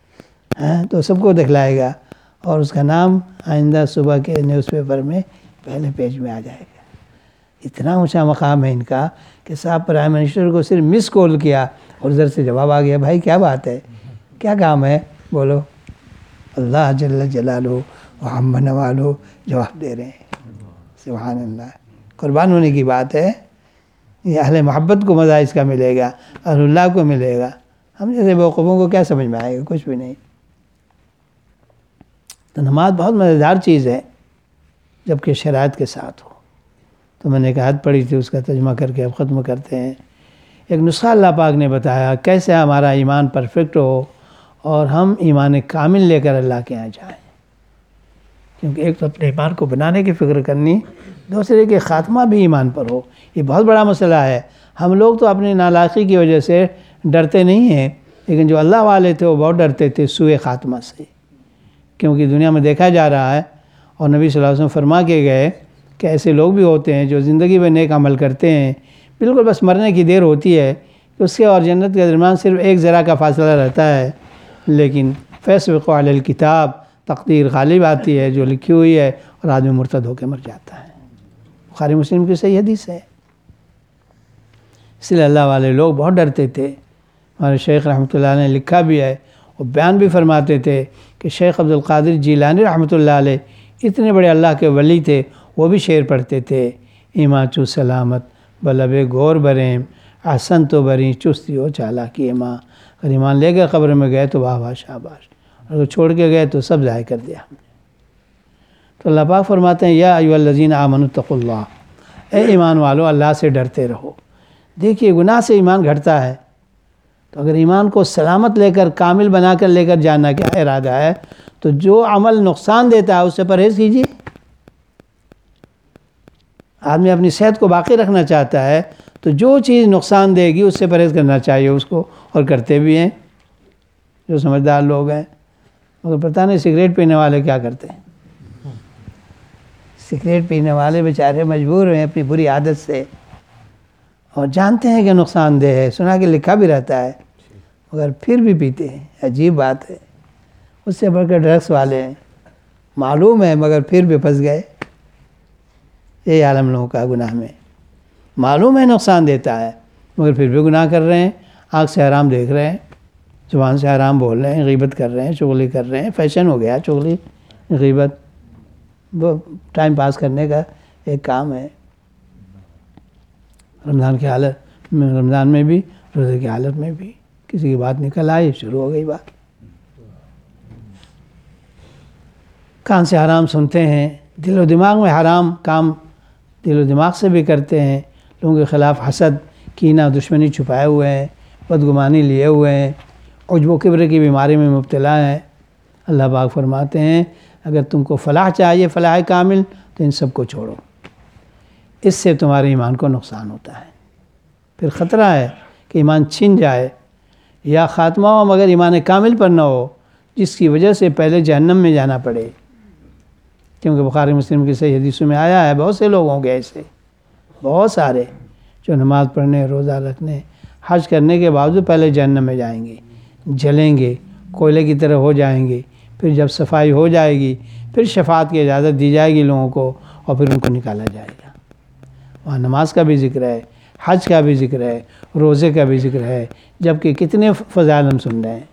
تو سب کو دکھلائے گا، اور اس کا نام آئندہ صبح کے نیوز پیپر میں پہلے پیج میں آ جائے گا. اتنا اونچا مقام ہے ان کا کہ صاحب پرائم منسٹر کو صرف مس کال کیا اور ادھر سے جواب آ گیا. بھائی کیا بات ہے، کیا کام ہے، بولو. اللہ جل جلالہ و عم نوالہ جواب دے رہے ہیں. سبحان اللہ. قربان ہونے کی بات ہے. یہ اہل محبت کو مزہ اس کا ملے گا، اہل اللہ کو ملے گا. ہم جیسے بیوقوفوں کو کیا سمجھ میں آئے گا، کچھ بھی نہیں. تو نماز بہت مزیدار چیز ہے جبکہ شرائط کے ساتھ ہو. تو میں نے ایک آیت پڑھی تھی، اس کا ترجمہ کر کے اب ختم کرتے ہیں. ایک نسخہ اللہ پاک نے بتایا کیسے ہمارا ایمان پرفیکٹ ہو اور ہم ایمان کامل لے کر اللہ کے یہاں جائیں. کیونکہ ایک تو اپنے ایمان کو بنانے کی فکر کرنی، دوسرے کہ خاتمہ بھی ایمان پر ہو. یہ بہت بڑا مسئلہ ہے. ہم لوگ تو اپنی نالاقی کی وجہ سے ڈرتے نہیں ہیں، لیکن جو اللہ والے تھے وہ بہت ڈرتے تھے سوء خاتمہ سے. کیونکہ دنیا میں دیکھا جا رہا ہے، اور نبی صلی اللہ علیہ وسلم فرما کے گئے کہ ایسے لوگ بھی ہوتے ہیں جو زندگی میں نیک عمل کرتے ہیں، بالکل بس مرنے کی دیر ہوتی ہے کہ اس کے اور جنت کے درمیان صرف 1 ذرا کا فاصلہ رہتا ہے، لیکن فیسبقوا علی الکتاب، تقدیر غالب آتی ہے جو لکھی ہوئی ہے، اور آدمی مرتد ہو کے مر جاتا ہے. بخاری مسلم کی صحیح حدیث ہے. اس لیے اللہ والے لوگ بہت ڈرتے تھے. ہمارے شیخ رحمۃ اللہ نے لکھا بھی ہے اور بیان بھی فرماتے تھے کہ شیخ عبد القادر جیلانی رحمۃ اللہ علیہ اتنے بڑے اللہ کے ولی تھے، وہ بھی شعر پڑھتے تھے. ایما چو سلامت بلب گور بریم، احسن تو بری چستی ہو چالاکی ماں. اگر ایمان لے کر قبر میں گئے تو واہ واہ شاباش، اگر چھوڑ کے گئے تو سب ضائع کر دیا ہم نے. تو اللہ پاک فرماتے ہیں یا ایھا الذین آمنوا اتقوا اللہ، اے ایمان والو اللہ سے ڈرتے رہو. دیکھیے گناہ سے ایمان گھٹتا ہے، تو اگر ایمان کو سلامت لے کر کامل بنا کر لے کر جانا کیا ارادہ ہے، تو جو عمل نقصان دیتا ہے اس سے پرہیز کیجیے. آدمی اپنی صحت کو باقی رکھنا چاہتا ہے تو جو چیز نقصان دے گی اس سے پرہیز کرنا چاہیے اس کو، اور کرتے بھی ہیں جو سمجھدار لوگ ہیں. مگر پتہ نہیں سگریٹ پینے والے کیا کرتے ہیں. سگریٹ پینے والے بیچارے مجبور ہیں اپنی بری عادت سے، اور جانتے ہیں کہ نقصان دہ ہے، سنا کہ لکھا بھی رہتا ہے، مگر پھر بھی پیتے ہیں. عجیب بات ہے. اس سے بڑھ کر ڈرگس والے ہیں، معلوم ہے مگر پھر بھی پھنس گئے. یہی عالم لوگوں کا گناہ میں، معلوم ہے نقصان دیتا ہے مگر پھر بھی گناہ کر رہے ہیں. آنکھ سے حرام دیکھ رہے ہیں، زبان سے حرام بول رہے ہیں، غیبت کر رہے ہیں، چغلی کر رہے ہیں. فیشن ہو گیا چغلی غیبت، وہ ٹائم پاس کرنے کا ایک کام ہے. رمضان کی حالت میں، رمضان میں بھی، روزے کی حالت میں بھی کسی کی بات نکل آئی، شروع ہو گئی بات. کان سے حرام سنتے ہیں، دل و دماغ میں حرام کام دل و دماغ سے بھی کرتے ہیں. لوگوں کے خلاف حسد، کینہ، دشمنی چھپائے ہوئے ہیں، بدگمانی لیے ہوئے ہیں، عجب و کبر کی بیماری میں مبتلا ہیں. اللہ پاک فرماتے ہیں اگر تم کو فلاح چاہیے، فلاح کامل، تو ان سب کو چھوڑو، اس سے تمہارے ایمان کو نقصان ہوتا ہے. پھر خطرہ ہے کہ ایمان چھن جائے یا خاتمہ ہو مگر ایمان کامل پر نہ ہو، جس کی وجہ سے پہلے جہنم میں جانا پڑے. کیونکہ بخاری مسلم کی صحیح حدیثوں میں آیا ہے بہت سے لوگ ہوں گے ایسے، بہت سارے جو نماز پڑھنے، روزہ رکھنے، حج کرنے کے باوجود پہلے جہنم میں جائیں گے، جلیں گے، کوئلے کی طرح ہو جائیں گے. پھر جب صفائی ہو جائے گی پھر شفاعت کی اجازت دی جائے گی لوگوں کو اور پھر ان کو نکالا جائے گا. وہاں نماز کا بھی ذکر ہے، حج کا بھی ذکر ہے، روزے کا بھی ذکر ہے، جبکہ کتنے فضائل ہم سن رہے ہیں.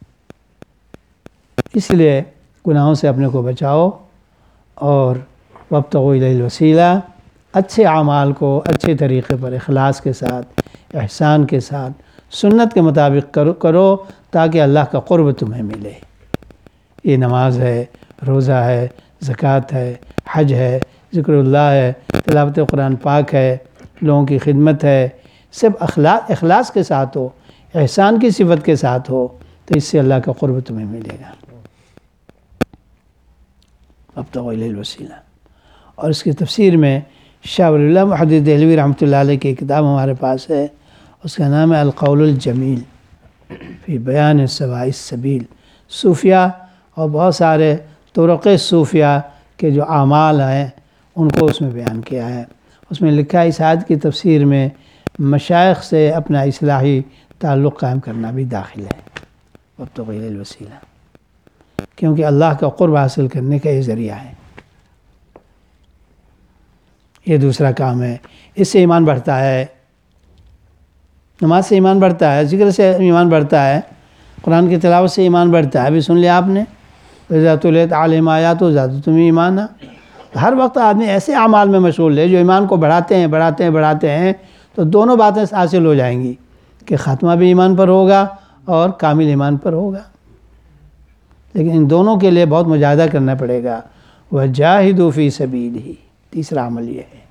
اس لیے گناہوں سے اپنے کو بچاؤ اور وابتغوا الیہ الوسیلہ، اچھے اعمال کو اچھے طریقے پر اخلاص کے ساتھ، احسان کے ساتھ، سنت کے مطابق کرو تاکہ اللہ کا قرب تمہیں ملے. یہ نماز ہے، روزہ ہے، زکوٰۃ ہے، حج ہے، ذکر اللہ ہے، تلاوت قرآن پاک ہے، لوگوں کی خدمت ہے، سب اخلاص کے ساتھ ہو، احسان کی صفت کے ساتھ ہو تو اس سے اللہ کا قرب تمہیں ملے گا. وابتغوا الیہ الوسیلہ. اور اس کی تفسیر میں شاہ ولی اللہ محدث دہلوی رحمۃ اللہ علیہ کی کتاب ہمارے پاس ہے، اس کا نام ہے القول الجمیل فی بیان سواء السبیل. صوفیہ اور بہت سارے طرق صوفیہ کے جو اعمال ہیں ان کو اس میں بیان کیا ہے. اس میں لکھا ہے اس آیت کی تفسیر میں مشائخ سے اپنا اصلاحی تعلق قائم کرنا بھی داخل ہے. وابتغوا الیہ الوسیلہ، کیونکہ اللہ کا قرب حاصل کرنے کا یہ ذریعہ ہے. یہ دوسرا کام ہے. اس سے ایمان بڑھتا ہے، نماز سے ایمان بڑھتا ہے، ذکر سے ایمان بڑھتا ہے، قرآن کی تلاوت سے ایمان بڑھتا ہے. ابھی سن لیا آپ نے، اذا تلیت علیہم آیاتہ زادتہم ایمانا. ہر وقت آدمی ایسے اعمال میں مشغول ہے جو ایمان کو بڑھاتے ہیں تو دونوں باتیں حاصل ہو جائیں گی کہ خاتمہ بھی ایمان پر ہوگا اور کامل ایمان پر ہوگا. لیکن ان دونوں کے لیے بہت مجاہدہ کرنا پڑے گا. وجاہدوا فی سبیلہ، تیسرا عمل یہ ہے،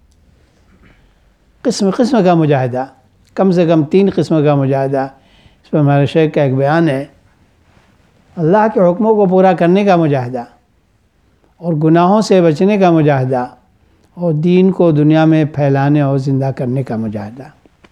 قسم قسم کا مجاہدہ، کم سے کم 3 قسم کا مجاہدہ. اس پر ہمارے شیخ کا ایک بیان ہے، اللہ کے حکموں کو پورا کرنے کا مجاہدہ اور گناہوں سے بچنے کا مجاہدہ اور دین کو دنیا میں پھیلانے اور زندہ کرنے کا مجاہدہ.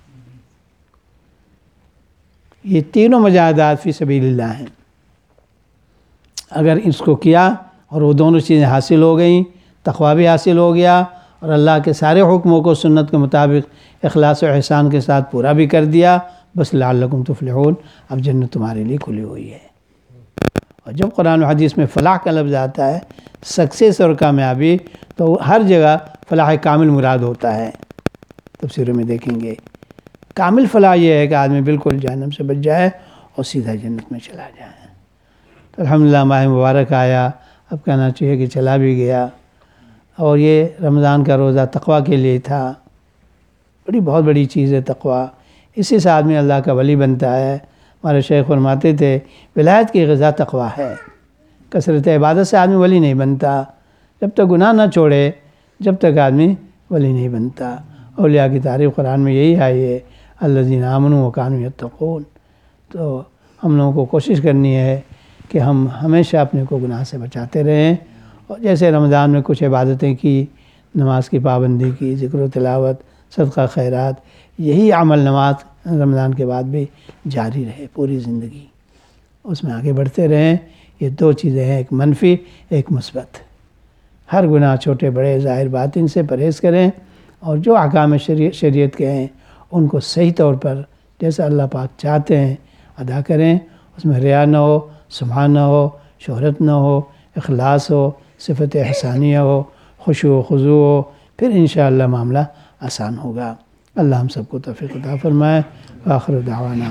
یہ تینوں مجاہدات فی سبیل اللہ ہیں. اگر اس کو کیا اور وہ دونوں چیزیں حاصل ہو گئیں، تقویٰ بھی حاصل ہو گیا اور اللہ کے سارے حکموں کو سنت کے مطابق اخلاص و احسان کے ساتھ پورا بھی کر دیا، بس لعلکم تفلحون، اب جنت تمہارے لیے کھلی ہوئی ہے. اور جب قرآن و حدیث میں فلاح کا لفظ آتا ہے، سکسیس اور کامیابی، تو ہر جگہ فلاح کامل مراد ہوتا ہے. تفسیروں میں دیکھیں گے کامل فلاح یہ ہے کہ آدمی بالکل جہنم سے بچ جائے اور سیدھا جنت میں چلا جائے. تو الحمدللہ ماہ مبارک آیا، اب کہنا چاہیے کہ چلا بھی گیا. اور یہ رمضان کا روزہ تقویٰ کے لیے تھا. بہت بڑی چیز ہے تقویٰ، اسی سے آدمی اللہ کا ولی بنتا ہے. ہمارے شیخ فرماتے تھے ولایت کی غذا تقویٰ ہے. کثرت عبادت سے آدمی ولی نہیں بنتا، جب تک گناہ نہ چھوڑے جب تک آدمی ولی نہیں بنتا. اولیاء کی تعریف قرآن میں یہی آئی ہے، الذین آمنوا وکانوا یتقون. تو ہم لوگوں کو کوشش کرنی ہے کہ ہم ہمیشہ اپنے کو گناہ سے بچاتے رہیں. اور جیسے رمضان میں کچھ عبادتیں کی، نماز کی پابندی کی، ذکر و تلاوت، صدقہ خیرات، یہی عمل نماز رمضان کے بعد بھی جاری رہے پوری زندگی، اس میں آگے بڑھتے رہیں. یہ 2 چیزیں ہیں، ایک منفی ایک مثبت. ہر گناہ چھوٹے بڑے ظاہر باطن سے پرہیز کریں اور جو احکام شریعت کے ہیں ان کو صحیح طور پر جیسا اللہ پاک چاہتے ہیں ادا کریں. اس میں ریا نہ ہو، سمعہ نہ ہو، شہرت نہ ہو، اخلاص ہو، صفت احسانیہ ہو، خشوع و خضوع ہو، پھر انشاءاللہ معاملہ آسان ہوگا. اللہ ہم سب کو توفیق عطا فرمائے. آخر دعوانا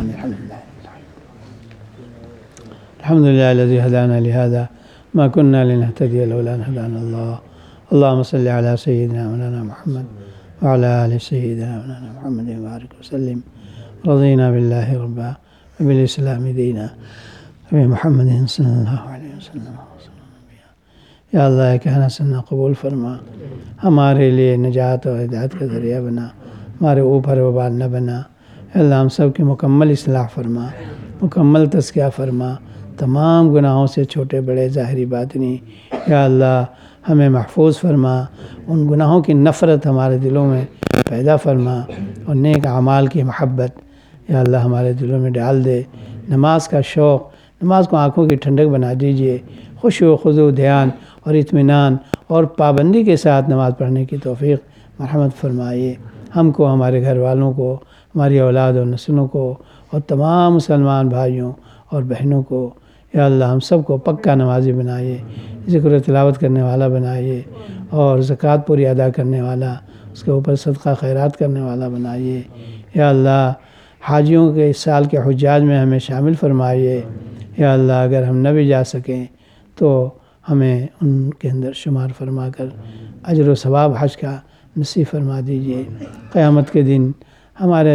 الحمدللہ الذی ہدانا لہذا ما كنا لنهتدی لولا ان هدانا الله. اللهم صل على سيدنا مولانا محمد وعلى آل سيدنا مولانا محمد وبارك وسلم. رضينا بالله ربا وبالإسلام دينا وبمحمد صلى الله عليه وسلم. یا اللہ کہنا سننا قبول فرما، ہمارے لیے نجات و ہدایت کا ذریعہ بنا، ہمارے اوپر وبال نہ بنا. اللہ ہم سب کی مکمل اصلاح فرما، مکمل تزکیہ فرما، تمام گناہوں سے چھوٹے بڑے ظاہری باطنی. یا اللہ ہمیں محفوظ فرما، ان گناہوں کی نفرت ہمارے دلوں میں پیدا فرما اور نیک اعمال کی محبت یا اللہ ہمارے دلوں میں ڈال دے۔ نماز کا شوق، نماز کو آنکھوں کی ٹھنڈک بنا دیجیے، خشوع و خضوع، دھیان اور اطمینان اور پابندی کے ساتھ نماز پڑھنے کی توفیق مرحمت فرمائیے۔ ہم کو، ہمارے گھر والوں کو، ہماری اولاد اور نسلوں کو اور تمام مسلمان بھائیوں اور بہنوں کو یا اللہ ہم سب کو پکا نمازی بنائیے، ذکر و تلاوت کرنے والا بنائیے اور زکوٰۃ پوری ادا کرنے والا، اس کے اوپر صدقہ خیرات کرنے والا بنائیے۔ یا اللہ حاجیوں کے اس سال کے حجاج میں ہمیں شامل فرمائیے۔ یا اللہ اگر ہم نہ بھی جا سکیں تو ہمیں ان کے اندر شمار فرما کر اجر و ثواب حج کا نصیب فرما دیجیے۔ قیامت کے دن ہمارے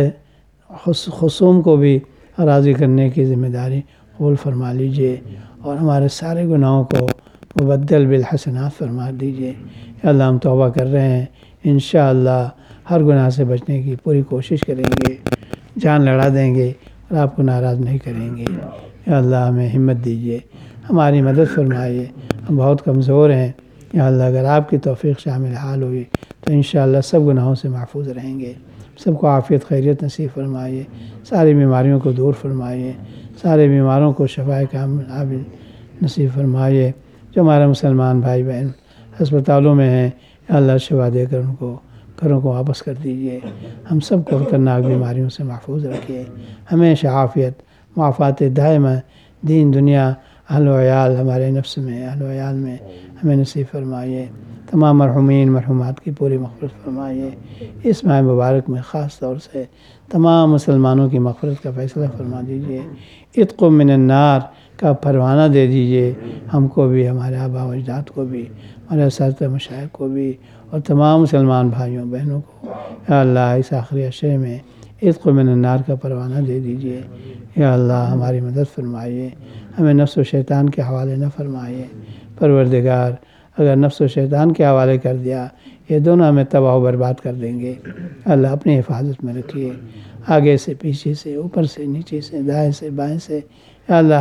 خصوم کو بھی راضی کرنے کی ذمہ داری قبول فرما لیجیے اور ہمارے سارے گناہوں کو مبدل بالحسنات فرما دیجیے۔ یا اللہ ہم توبہ کر رہے ہیں، انشاءاللہ ہر گناہ سے بچنے کی پوری کوشش کریں گے، جان لڑا دیں گے اور آپ کو ناراض نہیں کریں گے۔ یا اللہ ہمیں ہمت دیجیے، ہماری مدد فرمائیے، ہم بہت کمزور ہیں۔ یا اللہ اگر آپ کی توفیق شامل حال ہوئی تو انشاءاللہ سب گناہوں سے محفوظ رہیں گے۔ سب کو عافیت خیریت نصیب فرمائیے، ساری بیماریوں کو دور فرمائیے، سارے بیماروں کو شفائے کامل نصیب فرمائیے۔ جو ہمارے مسلمان بھائی بہن ہسپتالوں میں ہیں یا اللہ شفا دے کر ان کو گھروں کو واپس کر دیجیے۔ ہم سب کو خطرناک بیماریوں سے محفوظ رکھیے، ہمیشہ عافیت معافات دائمہ دین دنیا اہل و عیال، ہمارے نفس میں، اہل و عیال میں ہمیں نصیب فرمائیے۔ تمام مرحومین مرحومات کی پوری مغفرت فرمائیے۔ اس ماہ مبارک میں خاص طور سے تمام مسلمانوں کی مغفرت کا فیصلہ فرما دیجیے۔ عتق من النار کا پروانہ دے دیجیے، ہم کو بھی، ہمارے آباء و اجداد کو بھی، ہمارے اساتذہ مشائخ کو بھی اور تمام مسلمان بھائیوں بہنوں کو۔ یا اللہ اس آخری عشرے میں عتق من النار کا پروانہ دے دیجیے۔ یا اللہ ہماری مدد فرمائیے، ہمیں نفس و شیطان کے حوالے نہ فرمائیے۔ پروردگار اگر نفس و شیطان کے حوالے کر دیا یہ دونوں ہمیں تباہ و برباد کر دیں گے۔ اللہ اپنی حفاظت میں رکھیے، آگے سے، پیچھے سے، اوپر سے، نیچے سے، دائیں سے، بائیں سے۔ یا اللہ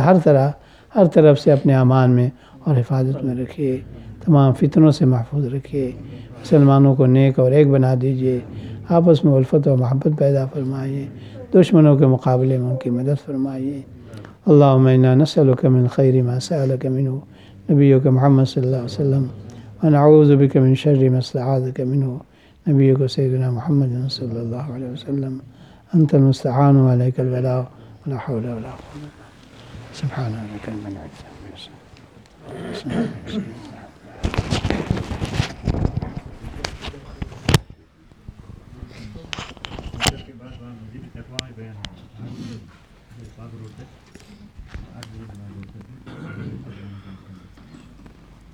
ہر طرف سے اپنے امان میں اور حفاظت میں رکھیے، تمام فتنوں سے محفوظ رکھیے۔ مسلمانوں کو نیک اور ایک بنا دیجیے، آپس میں الفت و محبت پیدا فرمائیے، دشمنوں کے مقابلے میں ان کی مدد فرمائیے۔ اللہم انا نسألک من خیر ما سألک منہ نبیک محمد صلی اللہ علیہ وسلم ونعوذ بک من شر ما استعاذک منہ نبیک سیدنا محمد صلی اللہ علیہ وسلم۔ انت المستعان وعلیک البلاغ ولا حول ولا قوة الا باللہ۔ سبحان ربک رب العزة عما یصفون۔